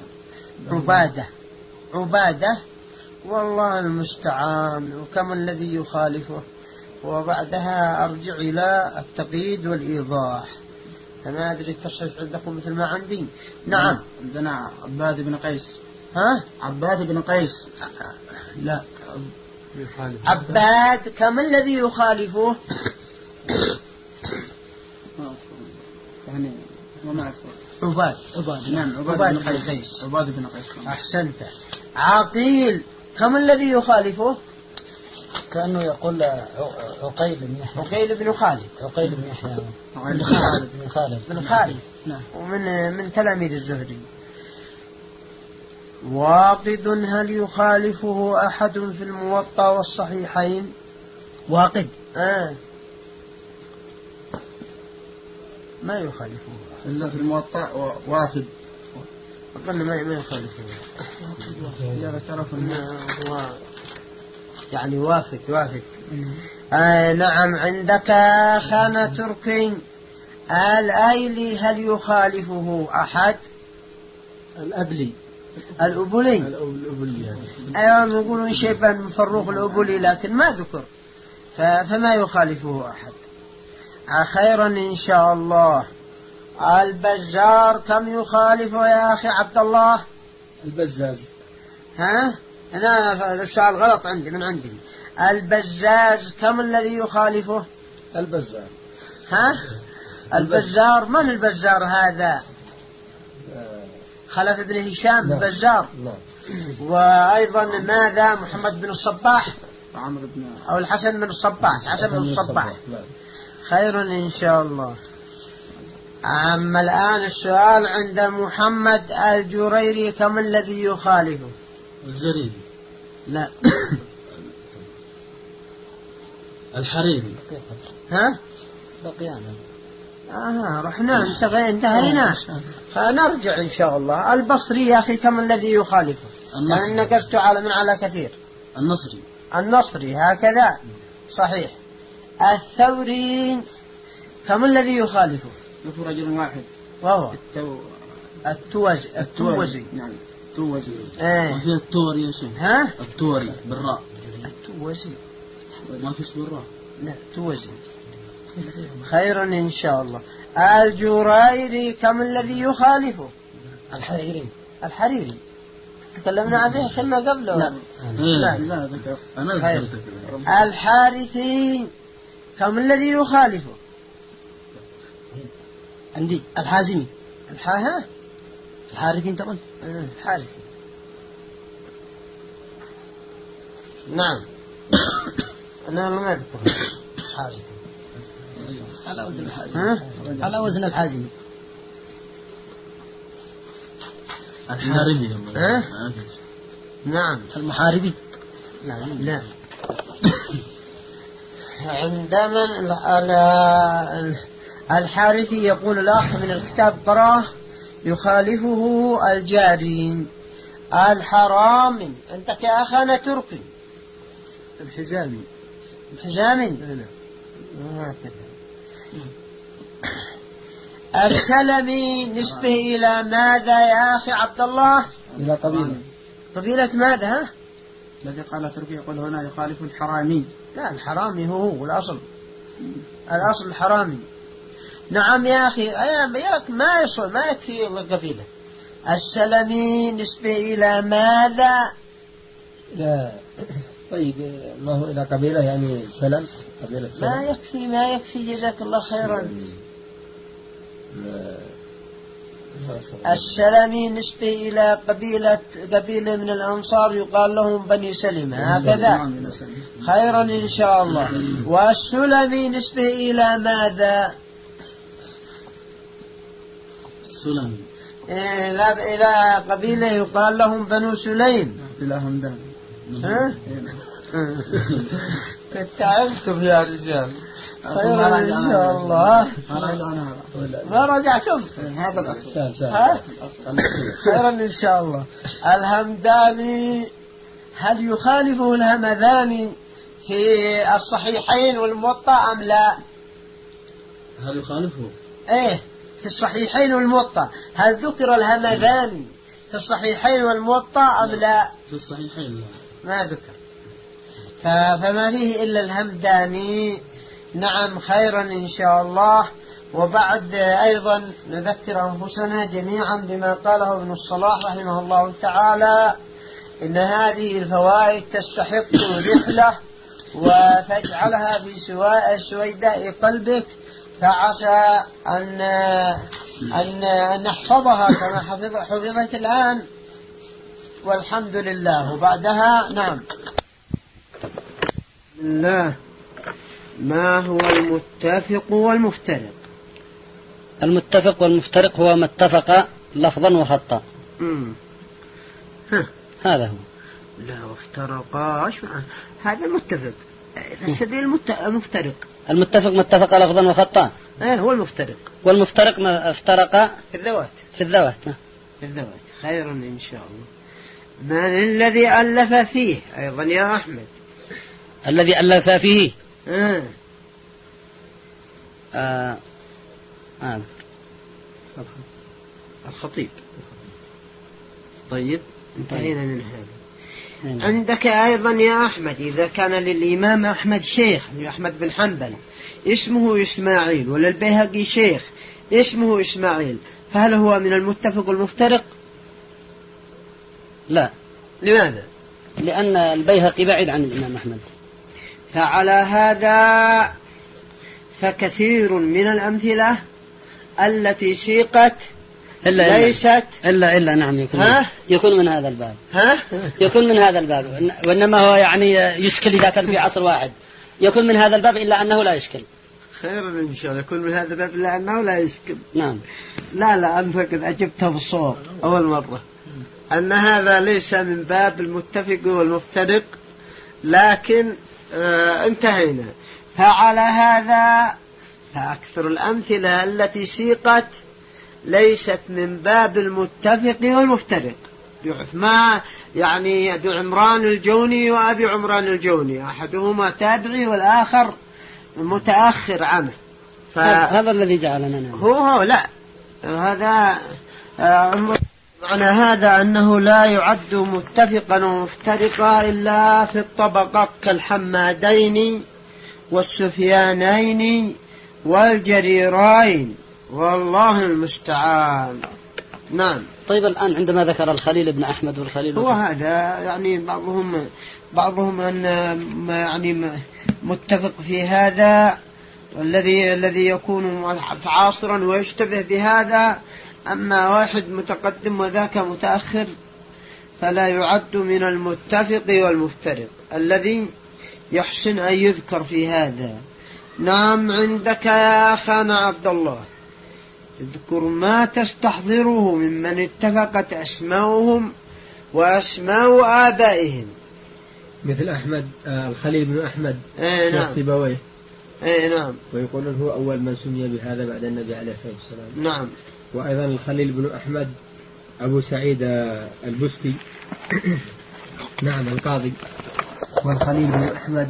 عبادة والله المستعان وكم الذي يخالفه، وبعدها أرجع إلى التقييد والإيضاح. فما أدري التصحيف عندكم مثل ما عندي. نعم عندنا عباد بن قيس. ها؟ عباد بن قيس. لا عباد كم الذي يخالفه؟ عباد. نعم عباد بن قيس. عباد بن قيس. أحسنت. عقيل كم الذي يخالفه؟ كأنه يقول عقيل بن يحيى. عقيل بن خالد. عقيل بن يحيى. بن خالد. نعم. ومن تلاميذ الزهري. واقد هل يخالفه أحد في الموطأ والصحيحين؟ واقد ما يخالفه إلا في الموطأ وافد. أظن ما يخالفه. يا ذكره هو يعني وافد. نعم عندك خان تركي الأيلي هل يخالفه أحد؟ الأبلي. الأبولي. أيوة يقولون شيبا من فروخ الأبولي لكن ما ذكر فما يخالفه أحد. خيرا إن شاء الله. البزار كم يخالفه يا أخي عبد الله؟ البزاز. ها؟ أنا السؤال غلط عندي من عندي. البزاز كم الذي يخالفه؟ البزار. ها؟ البزار. من البزار هذا؟ خلف بن هشام البزار. وأيضا ماذا؟ محمد بن الصباح أو الحسن بن الصباح. حسن بن الصباح. خير إن شاء الله. أما الآن السؤال عند محمد الجريري كم الذي يخالفه؟ الجريري. لا الحريري. ها؟ بقيانا. رحنا انتهينا. فنرجع إن شاء الله. البصري يا أخي كم الذي يخالفه؟ لأن نقصت على كثير. النصري هكذا صحيح. الثوري كم الذي يخالفه؟ له رجل واحد وهو التوزي. نعم التوزي. وفي التوري يا شيخ. ها؟ التوري بالراء. التوزي ما فيش بالراء. لا التوزي. خيرا إن شاء الله. الجريري كم الذي يخالفه؟ الحريري تكلمنا عنه كلمة قبله. لا أنا الحارثي كم الذي يخالفه؟ عندي الحازمي. الحارثي انت قلت. الحارثي. نعم. أنا ما أذكر. الحارثي على وزن الحازمي. على وزن الحازمي. الحارثي. نعم. المحاربي. لا عندما الحارثي يقول الأخ من الكتاب قراه يخالفه الجارين. الحرام عندك يا أخانا تركي. الحزامي. السلمي نسبه إلى ماذا يا أخي عبد الله؟ إلى قبيلة ماذا؟ الذي قال تركي يقول هنا يخالف الحرامي. لا الحرامي هو الأصل الحرامي. نعم يا أخي ما يكفي القبيلة. السلمي نسبة إلى ماذا؟ طيب ما هو إلى قبيلة يعني سلم. قبيلة سلم. ما يكفي جزاك الله خيرا. السلمي نسبة إلى قبيلة من الأنصار يقال لهم بني سلمة هكذا. خيرا إن شاء الله. والسلمي نسبة إلى ماذا؟ السلمي إلى قبيلة يقال لهم بنو سليم. إلى همدان. ها؟ تعبتم يا رجال. خيرا إن شاء الله. ما رجعتم هذا الأخ. خيرا إن شاء الله. الهمداني هل يخالفه الهمذاني في الصحيحين والموطأ أم لا؟ هل يخالفه؟ إيه في الصحيحين والموطأ، هل ذكر الهمذاني في الصحيحين والموطأ أم لا؟ في الصحيحين لا، ما ذكر، فما فيه إلا الهمداني. نعم خيرا إن شاء الله. وبعد أيضا نذكر أنفسنا جميعا بما قاله ابن الصلاح رحمه الله تعالى، إن هذه الفوائد تستحق رحلة وتجعلها في سويداء قلبك، فعسى أن نحفظها كما حفظت الآن، والحمد لله. وبعدها نعم الله. ما هو المتفق والمفترق؟ المتفق والمفترق هو ما اتفق لفظا وخطا. هذا هو. لا وافترقا هذا المتفق. السبيل المفترق. المتفق ما اتفق لفظا وخطا. هو المفترق. والمفترق ما افترق في الذوات. في الذوات. في الذوات. خيرا إن شاء الله. من الذي ألف فيه أيضا يا أحمد؟ الذي ألف فيه الخطيب. طيب انتهينا من هذا. عندك أيضا يا أحمد إذا كان للإمام أحمد شيخ أحمد بن حنبل اسمه إسماعيل، وللبيهقي شيخ اسمه إسماعيل، فهل هو من المتفق والمفترق؟ لا. لماذا؟ لأن البيهقي بعيد عن الإمام أحمد. فعلى هذا فكثير من الأمثلة التي سيقت ليست إلا نعم يكون من هذا الباب. يكون من هذا الباب، وإنما هو يعني يشكل إذا كان في عصر واحد، يكون من هذا الباب إلا أنه لا يشكل. خير إن شاء الله. يكون من هذا الباب إلا أنه لا يشكل. نعم. لا أنت قد أجبتها بالصواب أول مرة، أن هذا ليس من باب المتفق والمفترق، لكن انتهينا. فعلى هذا فأكثر الأمثلة التي سيقت ليست من باب المتفق والمفترق. ما يعني أبي عمران الجوني وأبي عمران الجوني، أحدهما تابعي والآخر متأخر عنه، هذا الذي جعلنا نعم. هو لا هذا معنى هذا أنه لا يعد متفقا ومفترقا إلا في الطبقة كالحمادين والسفيانين والجريرين، والله المستعان. نعم. طيب الآن عندما ذكر الخليل بن أحمد والخليل هو هذا يعني بعضهم أن يعني متفق في هذا، الذي يكون عاصرا ويشتبه بهذا، أما واحد متقدم وذاك متأخر فلا يعد من المتفق والمفترق الذي يحسن أن يذكر في هذا. نعم. عندك يا أخانا عبد الله اذكر ما تستحضره ممن اتفقت أسماؤهم وأسماء آبائهم. مثل أحمد الخليل بن أحمد نعم. نعم. ويقولون هو أول من سمي بهذا بعد النبي عليه الصلاة والسلام. نعم. وأيضا الخليل بن أحمد أبو سعيد البستي نعم القاضي. والخليل بن أحمد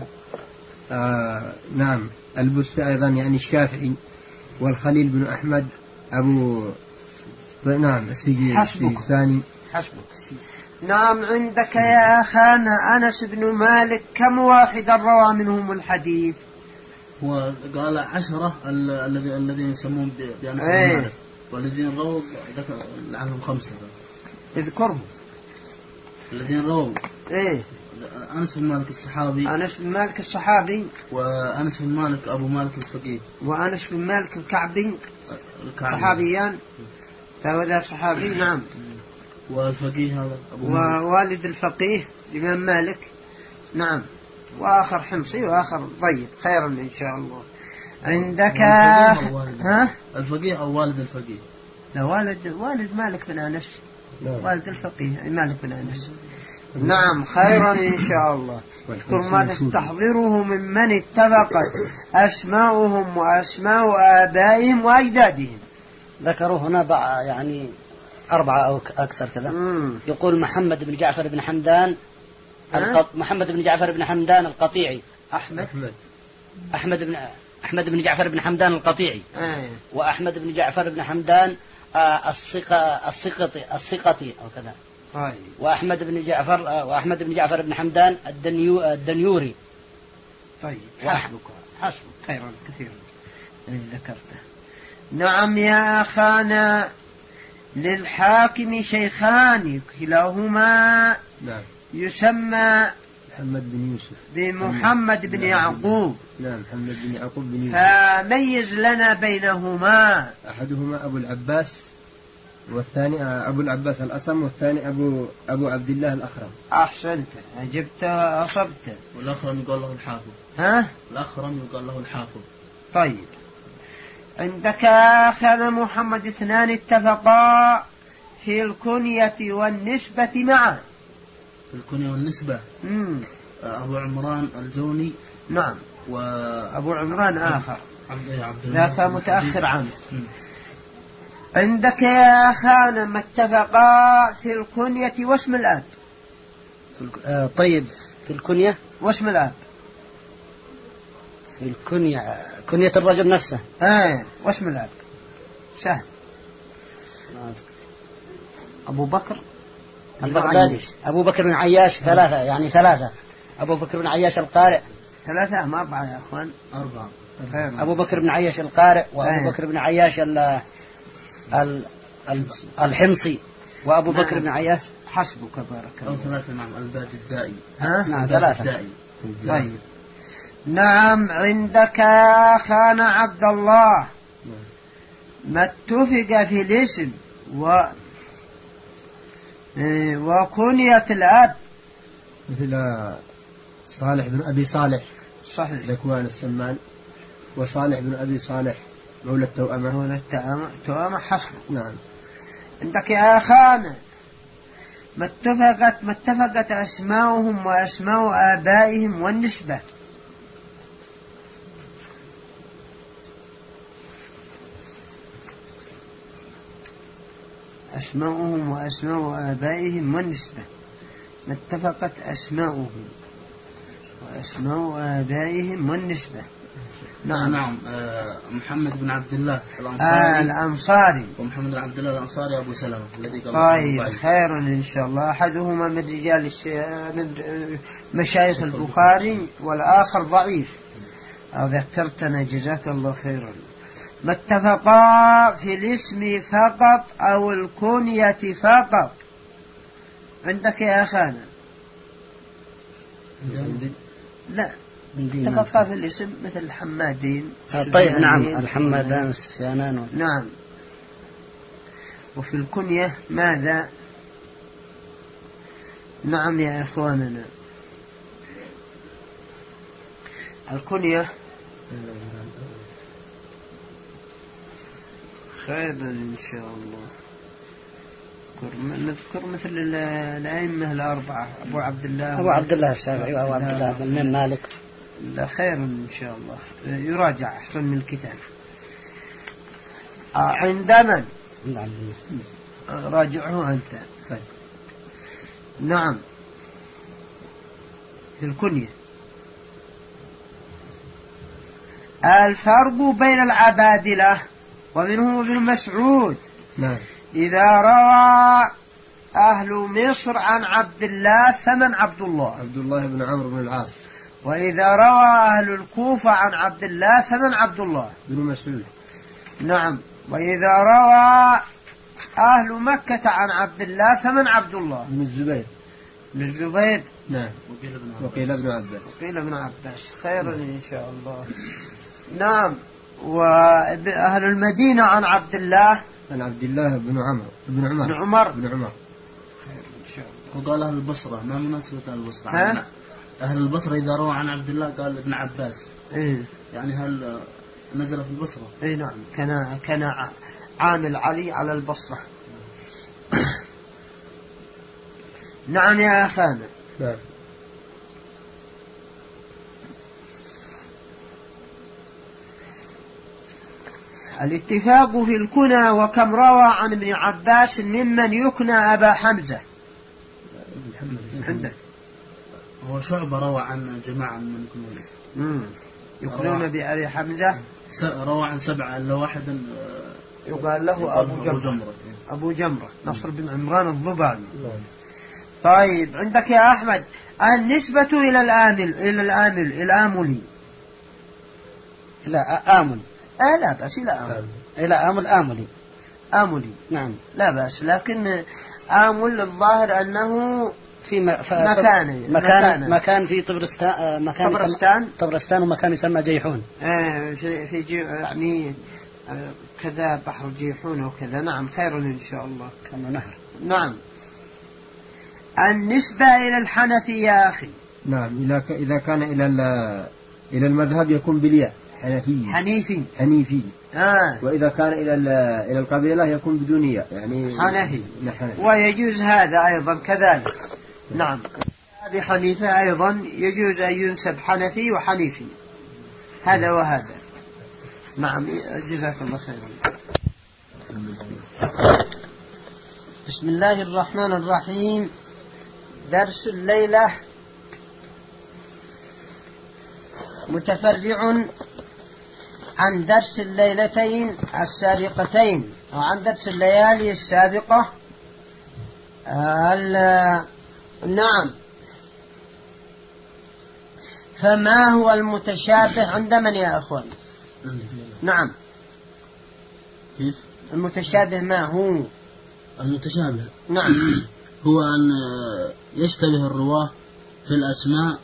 نعم البستي أيضا يعني الشافعي. والخليل بن أحمد أبو نعم السجستاني. حسبك. نعم. عندك يا أخانا أنس بن مالك كم واحدا روى منهم الحديث؟ هو قال 10 الذين يسمون بأنس بن مالك، والذين رووا عنهم 5. اذكرهم. الذين رووا أنس بن مالك الصحابي. أنس بن مالك الصحابي. وأنس بن مالك أبو مالك الفقيه. وأنس بن مالك الكعبي. صحابيان. فهذا صحابي. نعم. والفقيه هذا أبو ووالد الفقيه الإمام مالك. نعم. وآخر حمصي وآخر ضيب. خيرا إن شاء الله. عندك الفقيه أو والد الفقيه؟ لا والد مالك بن أنس. والد الفقيه مالك بن أنس. نعم. خيرا إن شاء الله. اذكر ما تستحضره ممن اتفقت أسماؤهم وأسماء آبائهم وأجدادهم. ذكروا هنا يعني 4 أو أكثر كذا. يقول محمد بن جعفر بن حمدان محمد بن جعفر بن حمدان القطيعي. أحمد بن جعفر بن حمدان القطيعي. وأحمد بن جعفر بن حمدان السقطي أو كذا. وأحمد بن جعفر بن حمدان الدنيوري. طيب حسبك خيرا كثيرا ذكرته. نعم يا أخانا، للحاكم شيخان كلاهما يسمى محمد بن يوسف بمحمد بن يعقوب. محمد بن يعقوب بن يوسف. فميز لنا بينهما. أحدهما أبو العباس، والثاني أبو العباس الأصم، والثاني أبو عبد الله الأخرم. أحسنت، أجبت أصبت. والأخرم يقال له الحافظ. الأخرم يقال له الحافظ. طيب، عندك أخانا محمد اثنان اتفقا في الكنية والنسبة معا. في الكنية والنسبة. أبو عمران الجوني. نعم. وأبو عمران آخر ذاك متأخر عنه. عندك يا أخانا ما اتفقا في الكنية واسم الأب. طيب، في الكنية واسم الأب. في كنية الرجل نفسه. واسم الأب سهل. أبو بكر البغدادي. أبو بكر بن عياش. ثلاثة. أبو بكر بن عياش القارئ. 3 أم 4 يا أخوان؟ 4. أبو بكر بن عياش القارئ، وأبو بكر بن عياش الحمصي، وأبو بكر بن عياش. حسبك بارك الله. أو 3. نعم. الباج الدائي. نعم 3. طيب. نعم. عندك خان عبد الله ما اتفق في الاسم وكنية الأب، مثل صالح بن أبي صالح. صحيح. ذكوان السمان، وصالح بن أبي صالح مولى التوأمة. حسب. نعم. عندك يا أخانا ما اتفقت أسماؤهم وأسماء آبائهم والنسبة. أسماؤهم وأسماء آبائهم والنسبة. ما اتفقت أسماؤهم وأسماء آبائهم والنسبة. نعم. محمد بن عبد الله الأنصاري. ومحمد بن عبد الله الأنصاري أبو سلمة الذي قال. طيب، خير إن شاء الله. أحدهما من رجال مشايخ البخاري، والآخر ضعيف. ذكرتنا جزاك الله خيرا. ما اتفقا في الاسم فقط أو الكنية فقط. عندك يا أخانا؟ لا، اتفقا في الاسم مثل الحمادين. طيب. نعم. الحمادان والسفيانان. نعم. وفي الكنية ماذا؟ نعم يا إخواننا، الكنية خير إن شاء الله. نذكر مثل الأئمة الأربعة، أبو عبد الله الشافعي، وأبو عبد الله بن مالك. لا، خير إن شاء الله. يراجع أحسن من الكتاب. عندما راجعه أنت. نعم. في الكنية الفرق بين العبادلة ومنهم ابن مسعود. نعم. إذا روى أهل مصر عن عبد الله فمن عبد الله؟ عبد الله بن عمرو بن العاص. وإذا روى أهل الكوفة عن عبد الله فمن عبد الله؟ بن مسعود. نعم. وإذا روى أهل مكة عن عبد الله فمن عبد الله؟ بن الزبير. بن الزبير. نعم. وقيل ابن عباس. خير إن شاء الله. نعم. وأهل المدينة عن عبد الله بن عمر. خير إن شاء الله. وقال أهل البصرة. ما مناسبة أهل البصرة؟ أهل البصرة إذا روى عن عبد الله قال ابن عباس. يعني هل نزل في البصرة؟ نعم. كان عامل علي على البصرة. نعم يا أخانا. نعم. الاتفاق في الكنى. وكم روى عن ابن عباس ممن يكنى أبا حمزة؟ عندك وشعبة روى عن جماعة من كلهم. يقولون بأبي حمزة روى عن 7 إلا واحدا يقال له أبو جمرة نصر بن عمران الضبعي. طيب عندك يا أحمد النسبة إلى الآملي. لا آمل. لا بأس إلى آملي. آملي نعم لا بأس، لكن آمل الظاهر أنه في مكان في طبرستان ومكان يسمى جيحون. في يعني كذا بحر جيحون وكذا. نعم خير إن شاء الله. كما نهر. نعم. النسبة إلى الحنفي يا أخي. نعم إذا كان إلى المذهب يكون بالياء حنيفي. وإذا كان إلى القبيلة يكون بدون ياء يعني حنفي. ويجوز هذا أيضا كذلك. نعم أبي حنيفة أيضا يجوز أن ينسب حنفي وحنيفي هذا وهذا. نعم جزاك الله خيرا. بسم الله الرحمن الرحيم. درس الليلة متفرع عن درس الليلتين السابقتين وعن درس الليالي السابقة. نعم. فما هو المتشابه عند من يا أخوان؟ نعم كيف المتشابه؟ ما هو المتشابه؟ نعم هو أن يشتبه الرواة في الأسماء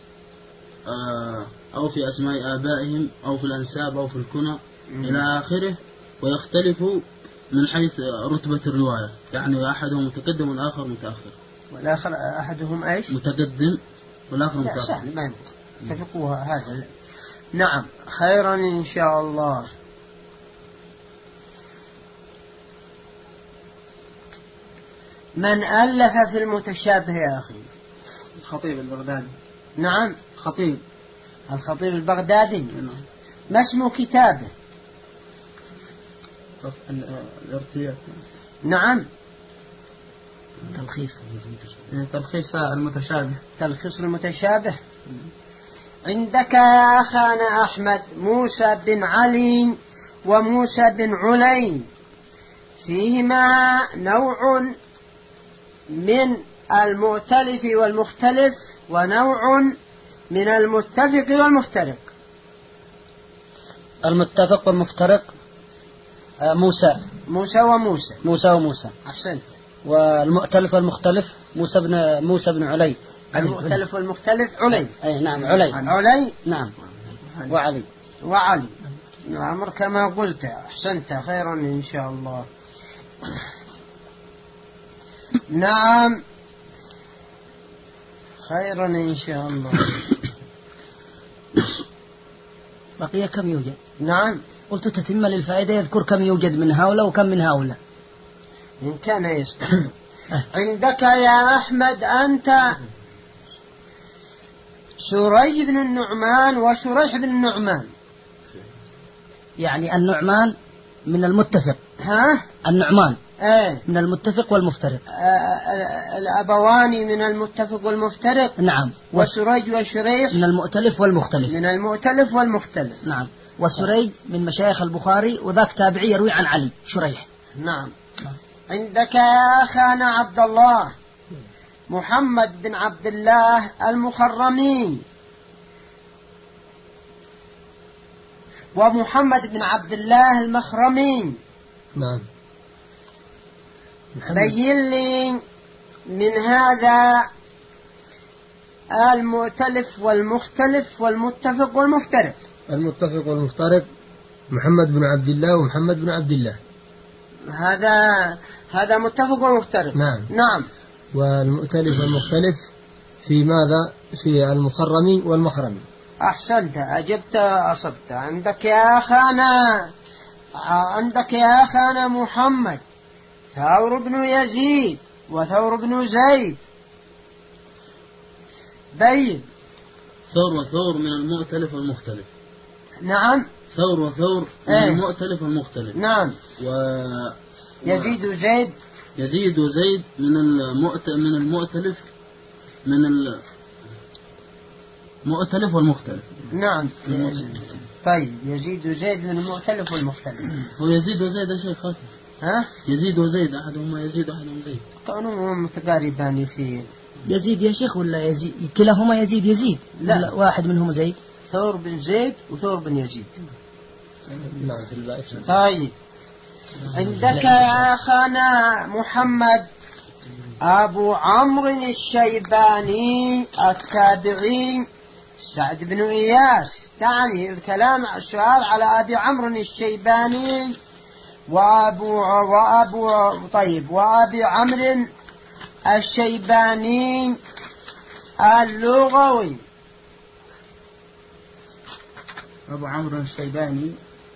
أو في أسماء آبائهم أو في الأنساب أو في الكنى إلى آخره، ويختلف من حيث رتبة الرواية، يعني أحدهم متقدم والآخر متأخر. والآخر أحدهم إيش؟ متقدم والآخر متأخر. سهل ما اتفقوا هذا. نعم خيرا إن شاء الله. من ألف في المتشابه يا أخي؟ الخطيب البغدادي. نعم الخطيب البغدادي. ما اسم كتابه؟ الارتياح. نعم تلخيص المتشابه. عندك يا أخانا أحمد موسى بن علي وموسى بن علي فيهما نوع من المؤتلف والمختلف ونوع من المتفق والمفترق. المتفق والمفترق موسى وموسى. أحسنت. والمؤتلف والمختلف موسى بن علي. المؤتلف والمختلف علي. أي نعم علي. نعم وعلي. الأمر كما قلت. أحسنت خيرا إن شاء الله. نعم خيرا إن شاء الله. بقي كم يوجد؟ نعم قلت تتم للفائدة يذكر كم يوجد من هؤلاء وكم من هؤلاء إن كان يسمع. عندك يا أحمد أنت سري بن النعمان وشريح بن النعمان. يعني النعمان من المتفق. النعمان من المتفق والمفترق. الأبوان من المتفق والمفترق. نعم. وسريج وشريح من المؤتلف والمختلف. نعم. وسريج من مشايخ البخاري وذاك تابعي يروي عن علي شريح. نعم. عندك يا أخانا عبد الله محمد بن عبد الله المخرمي ومحمد بن عبد الله المخرمي. نعم. بين لي من هذا المؤتلف والمختلف والمتفق والمفترق. المتفق والمفترق محمد بن عبد الله ومحمد بن عبد الله. هذا متفق ومفترق. نعم. والمؤتلف والمختلف في ماذا؟ في المخرمي والمخرمي. أحسنت أجبت أصبت. عندك يا أخانا محمد ثور بن يزيد وثور بن زيد. بين. ثور من المؤتلف والمختلف. نعم. ثور من المؤتلف والمختلف. نعم. يزيد وزيد من المؤتلف المؤتلف والمختلف. نعم. طيب يزيد وزيد من المؤتلف والمختلف. ويزيد وزيد يا شيخ خفيف. ها؟ يزيد وزيد، أحدهما يزيد وأحدهما زيد. كانوا متقاربان في يزيد يا شيخ ولا يزيد؟ كلاهما يزيد لا، واحد منهم زيد. ثور بن زيد وثور بن يزيد. طيب عندك يا أخانا محمد أبو عمرو الشيباني التابعي سعد بن إياس، تعني الكلام السؤال على أبي عمرو الشيباني وأبي عمرو الشيباني اللغوي. أبو عمرو الشيباني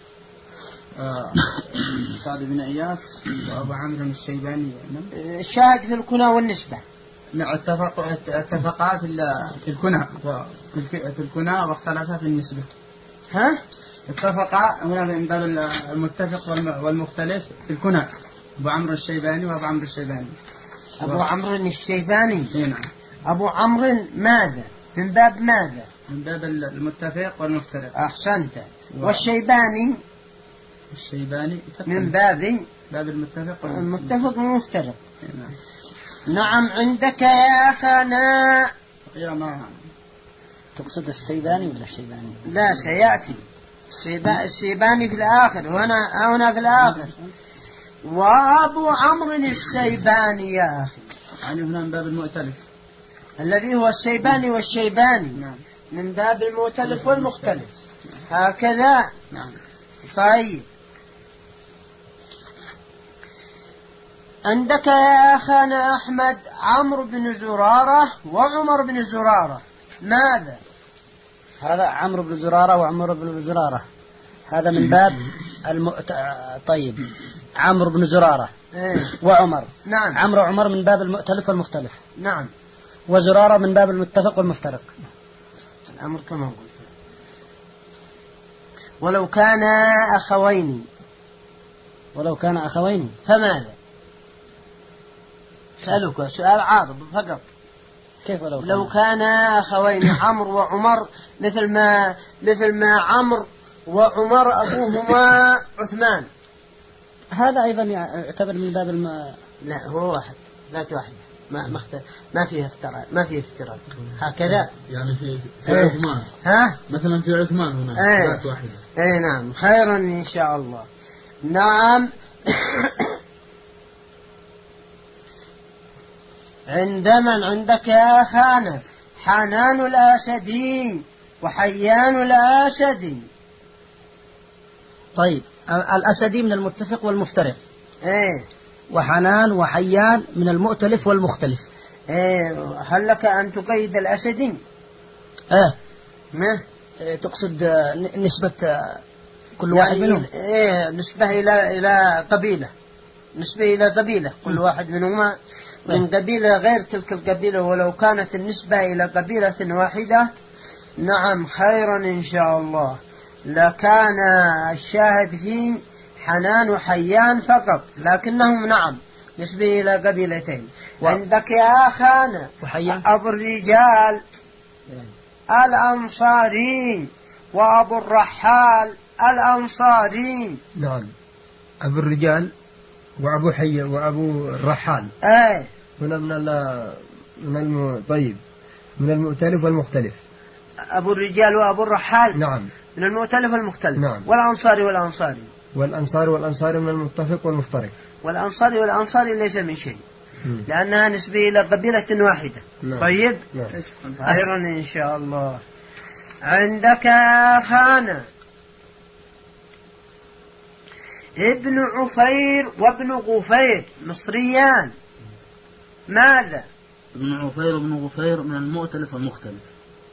سعد بن إياس وأبو عمرو الشيباني الشاهد في الكنى والنسبة. نعم، اتفقا في الكنى في الكنى واختلفا في النسبة. ها؟ اتفقا هنا من باب المتفق والمختلف في الكنى، أبو عمرو الشيباني وأبو عمرو الشيباني. أبو عمرو الشيباني. نعم. أبو عمرو ماذا؟ من باب ماذا؟ من باب المتفق والمختلف. أحسنت. والشيباني من باب المتفق والمفترق. نعم. عندك يا أخانا تقصد السيباني ولا الشيباني؟ لا، سيأتي السيباني في الآخر، هنا في الآخر. وأبو عمرو السيباني يا أخي، يعني هنا من باب المؤتلف الذي هو السيباني والشيباني. نعم. من باب المؤتلف والمختلف هكذا. نعم. طيب عندك يا أخانا أحمد عمرو بن زرارة وعمر بن زرارة، ماذا؟ هذا عمرو بن زرارة وعمر بن زرارة، هذا من باب طيب عمرو بن زرارة وعمر. نعم. عمرو وعمر من باب المؤتلف والمختلف. نعم. وزرارة من باب المتفق والمفترق. الأمر كما قلت. ولو كان أخوين فماذا؟ سألك سؤال عارض فقط. كيف لو كان أخوين عمرو وعمر، مثل ما عمرو وعمر أبوهما عثمان، هذا أيضا يعتبر من باب لا، هو واحد، ذات واحدة، ما فيه افتراض هكذا. يعني في عثمان. ها؟ مثلا في عثمان هنا ذات واحدة. نعم، خيرا إن شاء الله. نعم. عندك يا أخانا حنان الأسدي وحيان الأسدي. طيب الأسدي من المتفق والمفترق. وحنان وحيان من المؤتلف والمختلف. هل لك أن تقيد الأسدي؟ ما تقصد نسبة كل واحد منهم؟ نسبة إلى قبيلة، كل واحد منهما من قبيلة غير تلك القبيلة، ولو كانت النسبة إلى قبيلة واحدة. نعم، خيرا إن شاء الله. لكان الشاهد فيه حنان وحيان فقط، لكنهم نعم نسبة إلى قبيلتين. عندك يا أخانا أبو الرجال الأنصاري وأبو الرحال الأنصاري. نعم، أبو الرجال وأبو حي وأبو الرحال. هنا من المؤتلف والمختلف. أبو الرجال وأبو الرحال. نعم. من المؤتلف والمختلف. نعم. والأنصاري من المتفق والمفترق. والأنصاري ليس من شيء، لأنها نسبة إلى قبيلة واحدة. نعم. طيب. نعم. خيرا إن شاء الله. عندك خانة ابن عفير وابن غفير مصريان، ماذا؟ ابن عفير وابن غفير من المؤتلف والمختلف.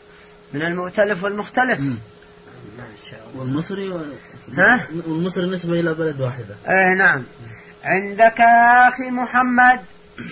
ما شاء الله. والمصري نسبة إلى بلد واحدة. نعم. عندك أخي محمد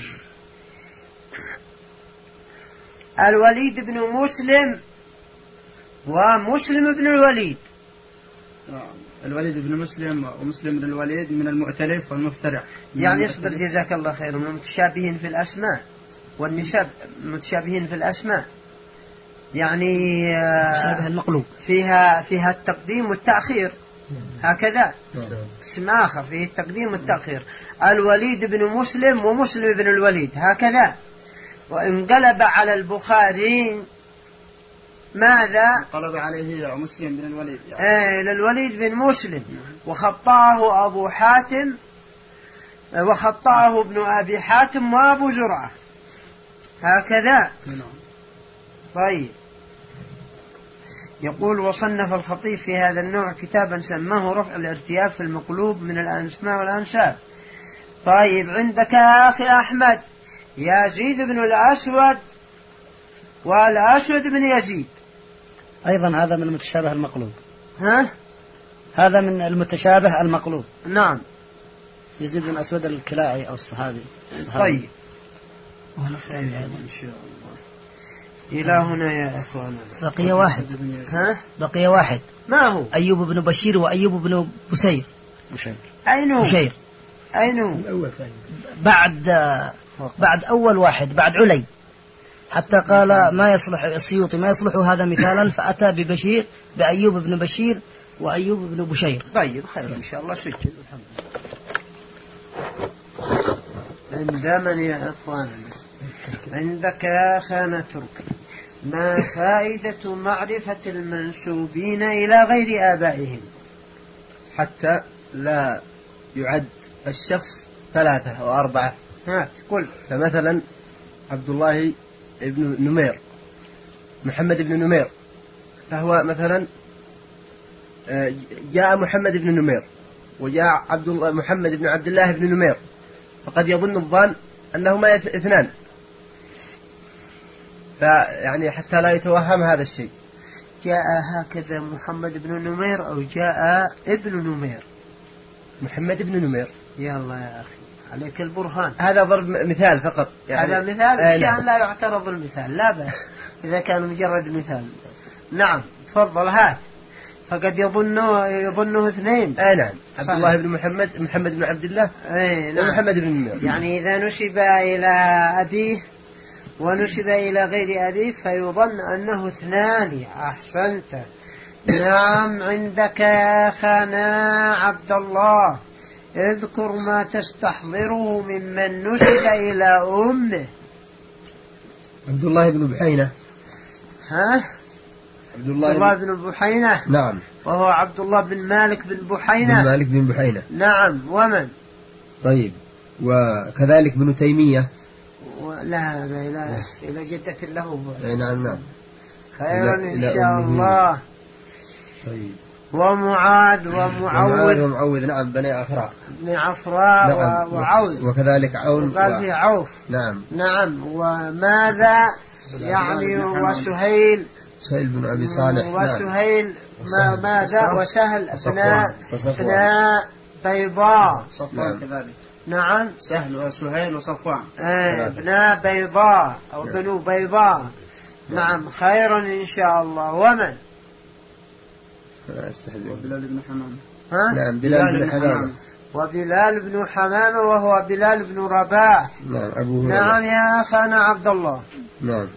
الوليد بن مسلم ومسلم بن الوليد. الوليد بن مسلم ومسلم بن الوليد من المؤتلف والمفترق. يعني اصبر جزاك الله خير، من المتشابهين في الأسماء والنسب، متشابهين في الأسماء. يعني شبه المقلوب فيها التقديم والتأخير هكذا. اسم آخر فيه التقديم والتأخير، الوليد بن مسلم ومسلم بن الوليد هكذا. وانقلب على البخاري ماذا؟ قلب عليه مسلم بن الوليد يعني. للوليد بن مسلم، وخطاه أبو حاتم، وخطاه ابن أبي حاتم وأبو زرعة هكذا. طيب، يقول وصنف الخطيب في هذا النوع كتابا سماه رفع الارتياب في المقلوب من الأسماء والأنساب. طيب، عندك يا أخي أحمد يزيد بن الأسود والأسود بن يزيد، أيضا هذا من المتشابه المقلوب. هذا من المتشابه المقلوب. نعم، يزيد بن أسود الكلاعي أو الصحابي. طيب، إن شاء الله إلى هنا يا أخوانا. بقي واحد. ما هو؟ أيوب بن بشير وأيوب بن بسير. أين بعد أول واحد، بعد علي، حتى قال ما يصلح السيوطي ما يصلح هذا مثالا، فأتى ببشير بأيوب بن بشير وأيوب بن بشير. طيب، خير إن شاء الله. سجل الحمد لله. عند من يا أخوانا؟ عندك يا أخانا ترك. ما فائدة معرفة المنسوبين إلى غير آبائهم؟ حتى لا يعد الشخص 3 أو 4. قل. فمثلا عبد الله بن نمير، محمد بن نمير، فهو مثلا جاء محمد بن نمير وجاء محمد بن عبد الله بن نمير، فقد يظن الظان أنهما 2، فيعني حتى لا يتوهم هذا الشيء. جاء هكذا محمد بن نمير أو جاء ابن نمير؟ محمد بن نمير. يلا يا أخي عليك البرهان. هذا ضرب مثال فقط يعني. هذا مثال، أشياء لا يعترض المثال، لا بأس إذا كان مجرد مثال. نعم، تفضل هات. فقد يظنه 2. نعم، عبد الله بن محمد بن عبد الله نعم. ومحمد بن نمير. يعني إذا نسب إلى أبيه ونسب إلى غير أبيه فيظن أنه 2. أحسنت. نعم، عندك يا أخانا عبد الله اذكر ما تستحضره ممن نسب إلى أمه. عبد الله بن بحينة. عبد الله بن بحينة. نعم، وهو عبد الله بن مالك بن بحينة. نعم، ومن؟ طيب، وكذلك ابن تيمية. لا إلى جدة له. نعم. خيرا إن شاء الله. طيب، ومعاذ ومعوذ. نعم، بني عفراء. نعم. وعوذ، وكذلك عون. وقال في عوف. نعم. وماذا يعني؟ وسهيل بن أبي صالح. وسهيل ماذا؟ وسهل ابناء بيضاء. صفوان كذلك. نعم، سهل وسهيل وصفوان. ابناء بيضاء أو بنو بيضاء. نعم، خيرا إن شاء الله. ومن؟ وبلال بن حمامة. نعم، بلال بن حمامة. وبلال بن حمامة وهو بلال بن رباح. نعم، أبوه. نعم يا أخانا عبد الله. نعم.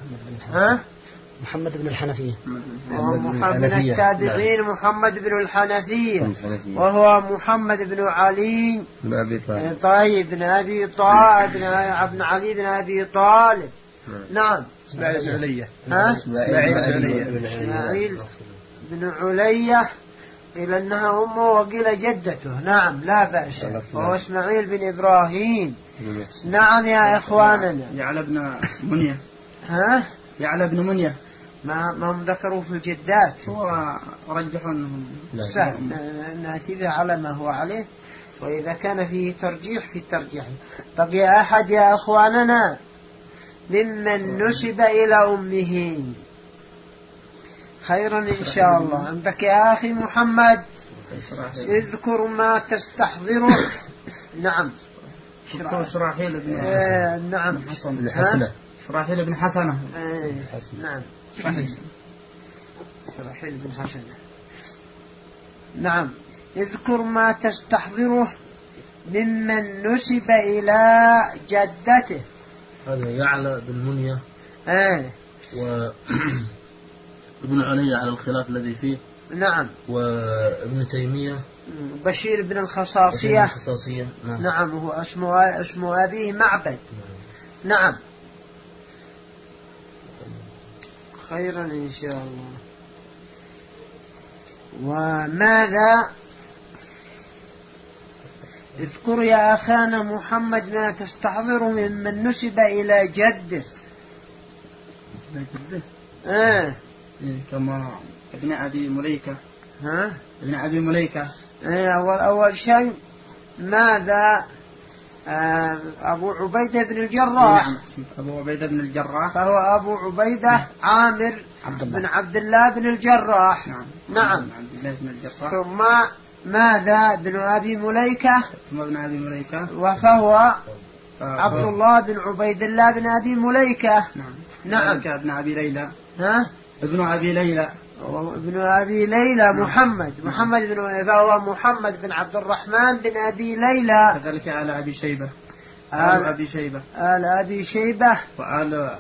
محمد بن الحنفية. من التابعين. محمد بن الحنفية وهو محمد بن علي بن أبي طالب. طيب، بن أبي طالب، بن علي بن أبي طالب. نعم. إسماعيل بن علية. إسماعيل بن علية، إلى أنها أمه وقيل جدته. نعم، لا بأس. وهو إسماعيل بن إبراهيم. نعم يا إخواننا. يعلى بن منية. يعلى بن منية ما هم ذكروا في الجدات. هو رجحوا أنهم سهل نأتي به على ما هو عليه، وإذا كان فيه ترجيح في ترجيحه. بقي أحد يا أخواننا ممن نسب إلى أمه؟ خيرا إن شاء الله. عندك يا أخي محمد اذكر ما تستحضره. نعم، شراحيل بن حسن. نعم، شراحيل بن حسنة. نعم، شراحيل بن حسنة. نعم، اذكر ما تستحضره ممن نسب إلى جدته. هذا يعلى بن منية. وابن علي على الخلاف الذي فيه. نعم. وابن تيمية بشير بن الخصاصية. نعم. نعم هو اسمه أبيه معبد. نعم. خيرا إن شاء الله. وماذا اذكر يا أخانا محمد ما تستحضره ممن نسب إلى جده. كما ابن أبي مليكة. ابن أبي مليكة. أول شيء ماذا أبو عبيدة بن الجراح. نعم. أبو عبيدة بن الجراح فهو أبو عبيدة عامر بن عبد الله بن الجراح. نعم. عبد الله بن الجراح. ثم ماذا ابن أبي مليكة. ثم ابن أبي مليكة. وفهو عبد الله بن عبيد الله بن أبي مليكة. نعم. ابن أبي ليلى. ابن أبي ليلى. ابن أبي ليلى محمد بن فهو محمد بن عبد الرحمن بن أبي ليلى. كذلك آل أبي شيبة. آل أبي شيبة. آل أبي شيبة. وآل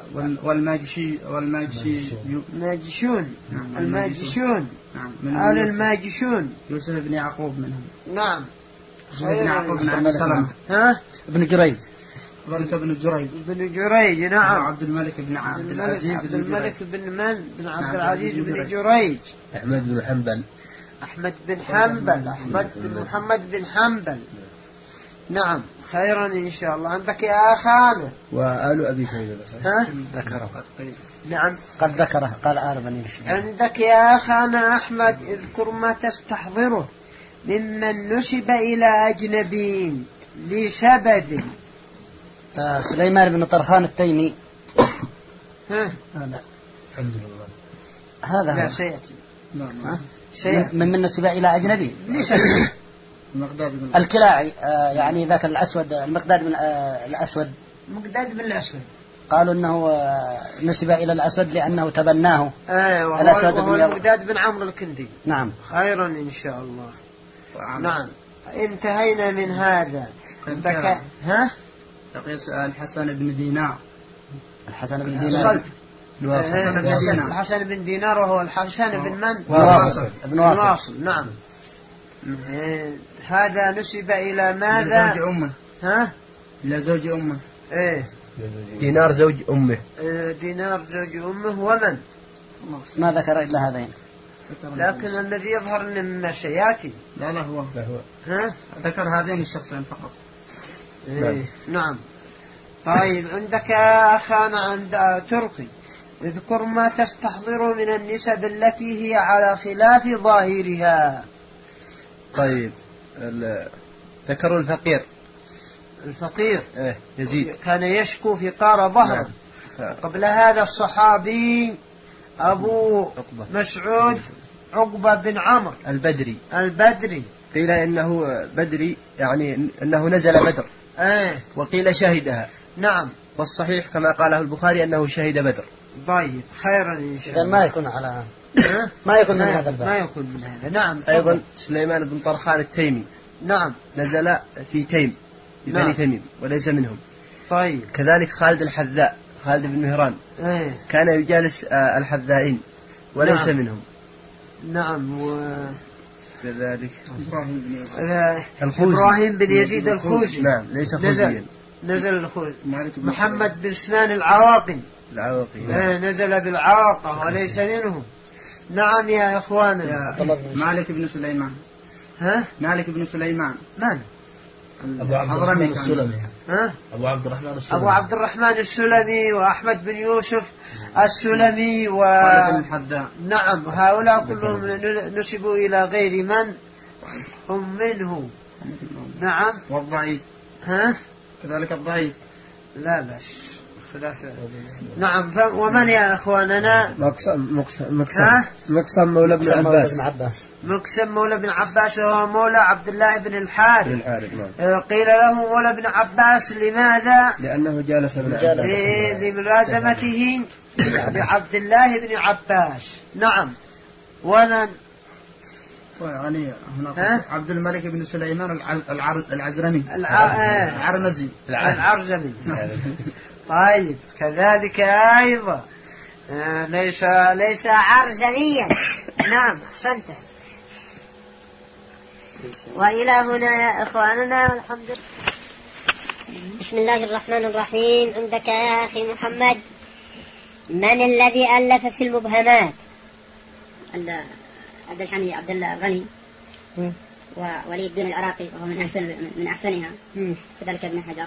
الماجشون. الماجشون. نعم. آل الماجشون. يوسف بن يعقوب منهم. نعم. يوسف بن يعقوب بن أبي سلمة. ابن جريج. ذلك ابن جريج. ابن جريج. نعم. عبد الملك بن عبد العزيز. عبد الملك بن عبد العزيز بن جريج. أحمد بن حنبل. أحمد بن محمد بن حنبل. نعم. خيرا إن شاء الله. عندك يا أخانا. وآل أبي شيبة. ذكره. نعم. قد ذكره قال آل بني هاشم. عندك يا أخانا أحمد اذكر ما تستحضره ممن نسب إلى أجنبيين لسبب. سليمان بن طرخان التيمي. الحمد لله. هذا لا سيأتي. من نسب إلى أجنبي. الكلاعي يعني ذاك الأسود المقداد بن الأسود. مقداد بن الأسود. قالوا أنه نسب إلى الأسود لأنه تبناه. وهو المقداد بن عمرو الكندي. نعم. خيرا إن شاء الله. نعم. انتهينا من هذا. تقيس الحسن بن دينار. الحسن بن دينار. الحسن بن دينار وهو الحسن بن من؟ بن واصل. نعم. هذا نسب إلى ماذا؟ زوج أمه. إلى زوج أمه. دينار زوج أمه. دينار زوج أمه. ومن؟ ما ذكر إلا هذين. لكن الذي يظهر مما سيأتي. لا هو. ذكر هذين الشخصين فقط. نعم. طيب عندك أخانا عند تركي اذكر ما تستحضر من النسب التي هي على خلاف ظاهرها. طيب ذكروا الفقير. يزيد كان يشكو في قار ظهره. قبل هذا الصحابي أبو مسعود عقبة بن عمرو البدري. قيل إنه بدري يعني أنه نزل بدر. وقيل شهدها. نعم. والصحيح كما قاله البخاري أنه شهد بدر. طيب خيرا إن شاء الله. ما يكون على ما يكون من هذا الباب. ما يكون من هذا. نعم. أيضا سليمان بن طرخان التيمي. نعم. نزل في تيم بني تميم وليس منهم. طيب. كذلك خالد الحذاء خالد بن مهران. كان يجالس الحذائين وليس منهم. نعم. كذلك إبراهيم بن يزيد الخوزي. نعم ليس خوزيا. نزل الخوزي. محمد بن سنان العواقي. نزل بالعواقة وليس منهم. نعم يا إخوانا. مالك بن سليمان. مالك بن سليمان. من؟ أبو عبد الرحمن السلمي. وأحمد بن يوسف السلمي نعم. هؤلاء كلهم نسبوا إلى غير من هم منه. نعم. والضعيف. كذلك الضعيف. لا بس خلاف. نعم. ومن يا إخواننا؟ مقسم مولى بن عباس. مقسم مولى بن عباس وهو مولى عبد الله بن الحارث. قيل له مولى بن عباس لماذا؟ لأنه جالس لملازمته بعبد الله بن عباس. نعم. ومن؟ يعني هنا عبد الملك بن سليمان العزرمي. العرزمي. طيب كذلك أيضا ليس عرزميا. نعم أحسنت. وإلى هنا يا إخواننا الحمد لله. بسم الله الرحمن الرحيم. عندك يا أخي محمد من الذي ألف في المبهمات؟ عبد الحميد عبد الغني وولي الدين العراقي وهو من أحسنها، كذلك ابن حجر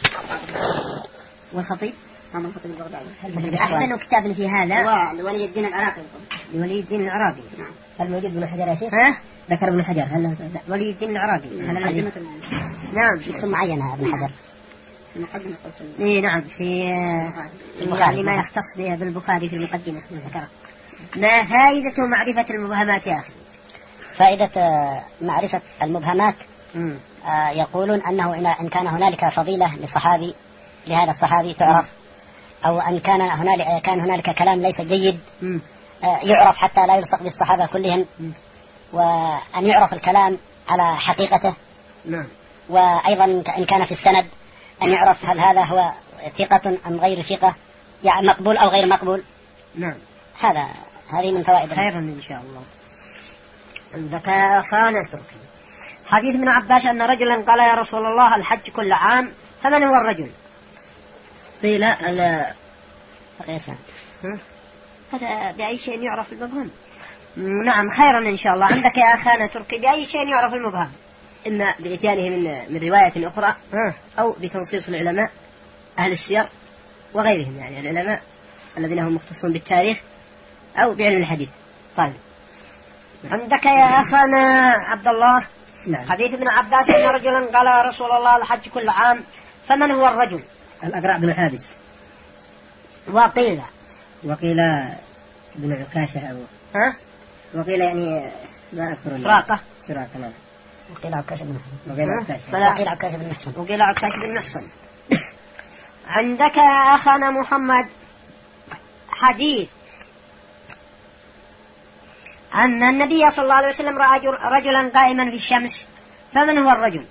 والخطيب الخطيب البغدادي. أحسن كتاب في هذا ولي الدين العراقي. ولي الدين العراقي. نعم. هل موجود ابن حجر يا شيخ؟ ذكر ابن حجر. هل ولي الدين العراقي؟ نعم. في معينة ابن حجر. المقدمة إيه نعم في البخاري ما يختص به بالبخاري في المقدمة ذكره. ما فائدة معرفة المبهمات يا أخي؟ فائدة معرفة المبهمات يقولون أنه إن كان هنالك فضيلة لصحابي لهذا الصحابي تعرف، أو أن كان هنالك كلام ليس جيد يعرف حتى لا يلصق بالصحابة كلهم، وأن يعرف الكلام على حقيقته. وأيضا إن كان في السند أن يعرف هل هذا هو ثقة أم غير ثقة، يعني مقبول أو غير مقبول. نعم. هذه من فوائد. خيرا إن شاء الله. عندك أخانا تركي حديث ابن عباس أن رجلا قال يا رسول الله الحج كل عام، فمن هو الرجل؟ قيل هذا بأي شيء يعرف المبهم؟ نعم خيرا إن شاء الله. عندك يا أخانا تركي بأي شيء يعرف المبهم؟ إما بإتيانه من رواية أخرى أو بتنصيص العلماء أهل السير وغيرهم، يعني العلماء الذين هم مختصون بالتاريخ أو بعلم الحديث. طيب عندك يا أخانا عبد الله حديث ابن عباس أن رجلا قال يا رسول الله الحج كل عام، فمن هو الرجل؟ الأقرع بن حابس. وقيل بن عكاشة أو وقيل يعني ما أذكر. سراقة نعم. وقيل عكاشة بن محسن. وقيل عكاشة بن محسن. عندك يا أخانا محمد حديث أن النبي صلى الله عليه وسلم رأى رجلا قائما في الشمس، فمن هو الرجل؟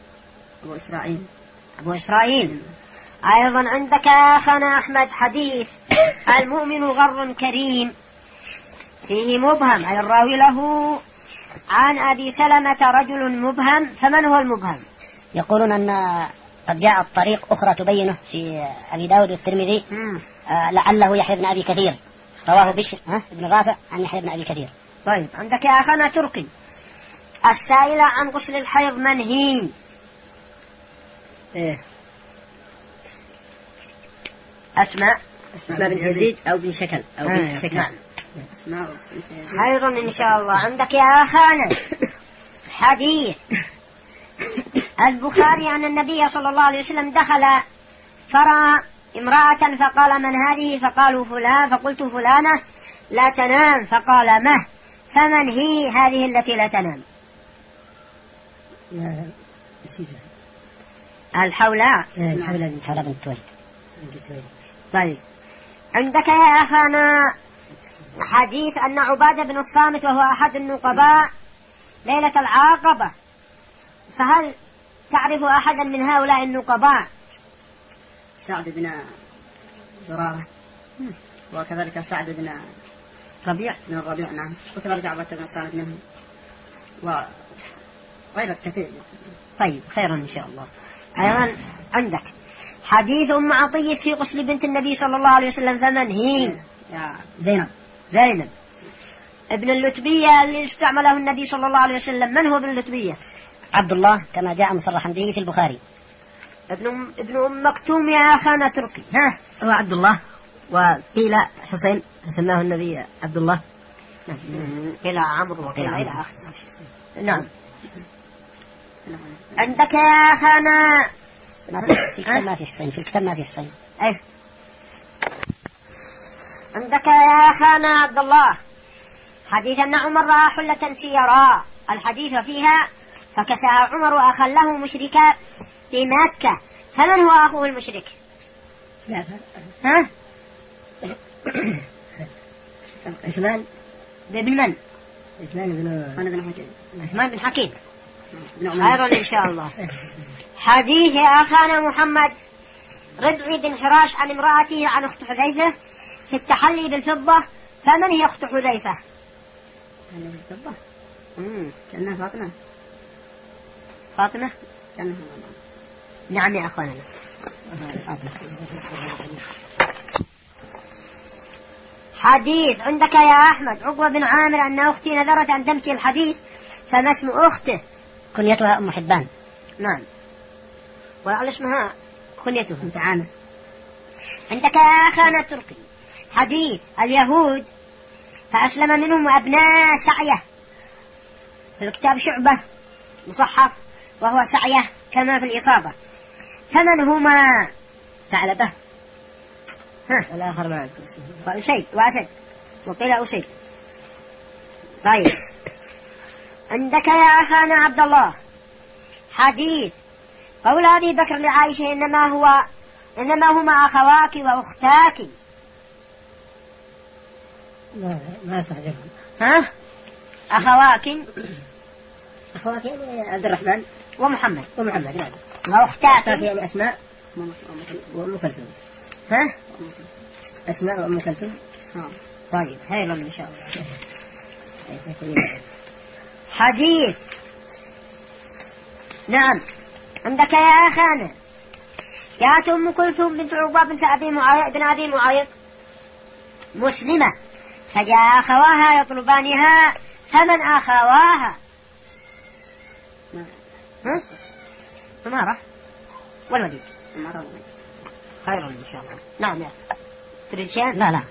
أبو إسرائيل. أيضا عندك يا أخانا أحمد حديث المؤمن غر كريم، فيه مبهم أي الراوي له عن أبي سلمة رجل مبهم، فمن هو المبهم؟ يقولون أن قد جاءت طريق أخرى تبينه في أبي داود والترمذي، لعله يحيى بن أبي كثير، رواه بشر بن رافع عن يحيى بن أبي كثير. طيب عندك يا أخانا تركي السائلة عن غسل الحيض منهي. أسماء بن يزيد أو بن شكل أو بن شكل. نعم. خيرا إن شاء الله. عندك يا أخانا حديث البخاري أن النبي صلى الله عليه وسلم دخل فرأى امرأة فقال من هذه؟ فقالوا فلان، فقلت فلانة لا تنام، فقال مه، فمن هي هذه التي لا تنام؟ الحولاء. الحولاء بنت تويل. طيب عندك يا أخانا حديث أن عبادة بن الصامت وهو أحد النقباء ليلة العاقبة، فهل تعرف أحدا من هؤلاء النقباء؟ سعد بن زرارة، وكذلك سعد بن ربيع من الربيع. نعم. وكذلك عبادة بن الصامت منهم وغير كثير. طيب خيرا إن شاء الله. أيضا عندك حديث أم عطية في غسل بنت النبي صلى الله عليه وسلم، فمن هي؟ زينب. ابن اللتبية اللي استعمله النبي صلى الله عليه وسلم، من هو ابن اللتبية؟ عبد الله كما جاء مصرحا به في البخاري. ابن أم مكتوم يا أخانا تركي هو عبد الله، وقيل حسين سماه النبي عبد الله، قيل عمرو وقيل إلى آخره. نعم. عندك يا أخانا في الكتاب ما في حسين، في الكتاب ما في حسين. عندك يا أخانا عبد الله حديث أن عمر رأى حلة سيراء، الحديث فيها فكساها عمر أخا له مشركا في مكة، فمن هو أخوه المشرك؟ عثمان بن من؟ عثمان بن حكيم. خيرا إن شاء الله. حديث يا أخانا محمد ربعي بن حراش عن امرأته عن أخت حذيفة في التحلي بالفضة، فمن هي أخت حذيفة؟ بالفضة كأنها فاطمة. فاطمة؟ كأنها نعم يا أخوانا. حديث عندك يا أحمد عقبة بن عامر أن أختي نذرت أن تمشي الحديث، فما اسم أخته؟ كنيتها أم حبان. نعم. وعلى اسمها كنيتها بنت عامر. عندك يا أخانا تركي حديث اليهود فأسلم منهم أبناء سعية، في الكتاب شعبة مصحف وهو سعية كما في الإصابة، فمن هما؟ ثعلبة. والآخر ما أذكر اسمه. وأسيد وأسد وقيل أسيد. طيب عندك يا أخانا عبد الله حديث قول أبي بكر لعائشة إنما هما أخواك وأختاك. ما أستحجبهم. أخواك يعني عبد الرحمن ومحمد نعم. وأختاك يعني أسماء وأم كلثوم. أسماء وأم كلثوم. طيب خير إن شاء الله. حديث نعم عندك يا أخانا جاءت أم كلثوم بنت عقبة بن أبي معيط مسلمة، فجاء أخواها يطلبانها، فمن أخواها؟ عمارة والوليد. خير إن شاء الله. نعم يا تريد شيء؟ لا.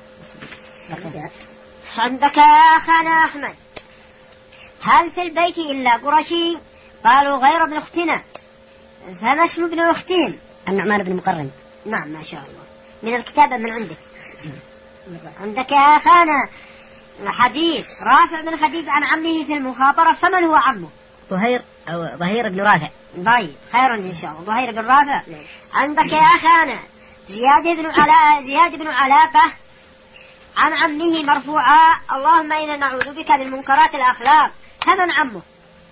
عندك يا أخانا أحمد هل في البيت إلا قرشي؟ قالوا غير ابن أختنا، فما اسم ابن أختهم؟ النعمان بن مقرن. نعم ما شاء الله، من الكتابة من عندك. عندك يا أخانا حديث رافع بن خديج عن عمه في المخابرة، فمن هو عمه؟ ظهير بن رافع. طيب خيرا إن شاء الله، ظهير بن رافع. عندك يا أخانا زياد بن علابة عن عمه مرفوعا اللهم إنا نعوذ بك من منكرات الأخلاق، فمن عمه؟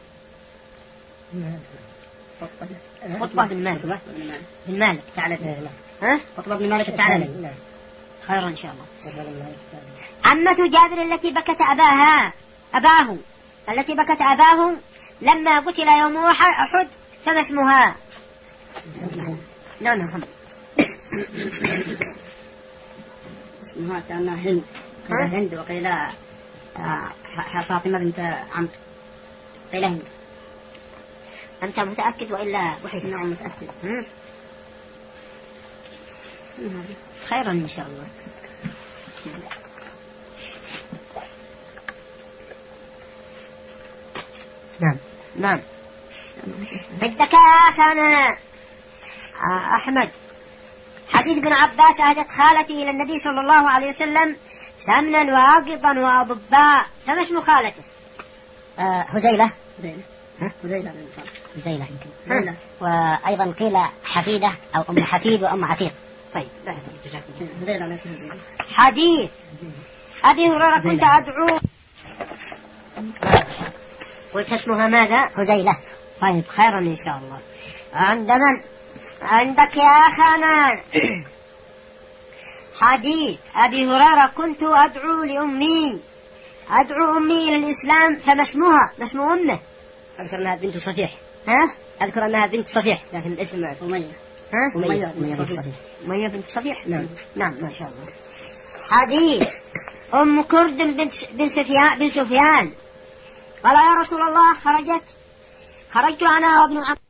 خطبة بن مالك تعلم. خطبة بن مالك الثعلبي. خيرا إن شاء الله. عمة جابر التي بكت أباه لما قتل يوم أحد، فما اسمها؟ نعم محمد. اسمها كأنها هند وقيل فاطمة بنت عمرو. قيل هند. أنت متأكد وإلا وحيد؟ نعم متأكد. خيرا إن شاء الله. نعم. بدك يا أخانا أحمد حديث ابن عباس أهدت خالتي إلى النبي صلى الله عليه وسلم سمنا وأقطا وأضباء، فما اسم خالته؟ هزيلة. يمكن. وأيضا قيل حفيدة أو أم حفيد وأم عتيق. طيب حديث أبي هريرة كنت أدعو، قلت اسمها ماذا؟ هزيلة. طيب خيرا إن شاء الله. عندك يا أخانا حديث أبي هريرة كنت أدعو أمي إلى الإسلام، فما اسمها؟ ما اسم أمه؟ أذكر أنها بنت صفيح. أذكر أنها بنت صفيح، لكن الاسم أمية. أمية بنت صفيح. نعم ما شاء الله. حديث أم كرد بن سفيان قال يا رسول الله خرجت أنا وابن عم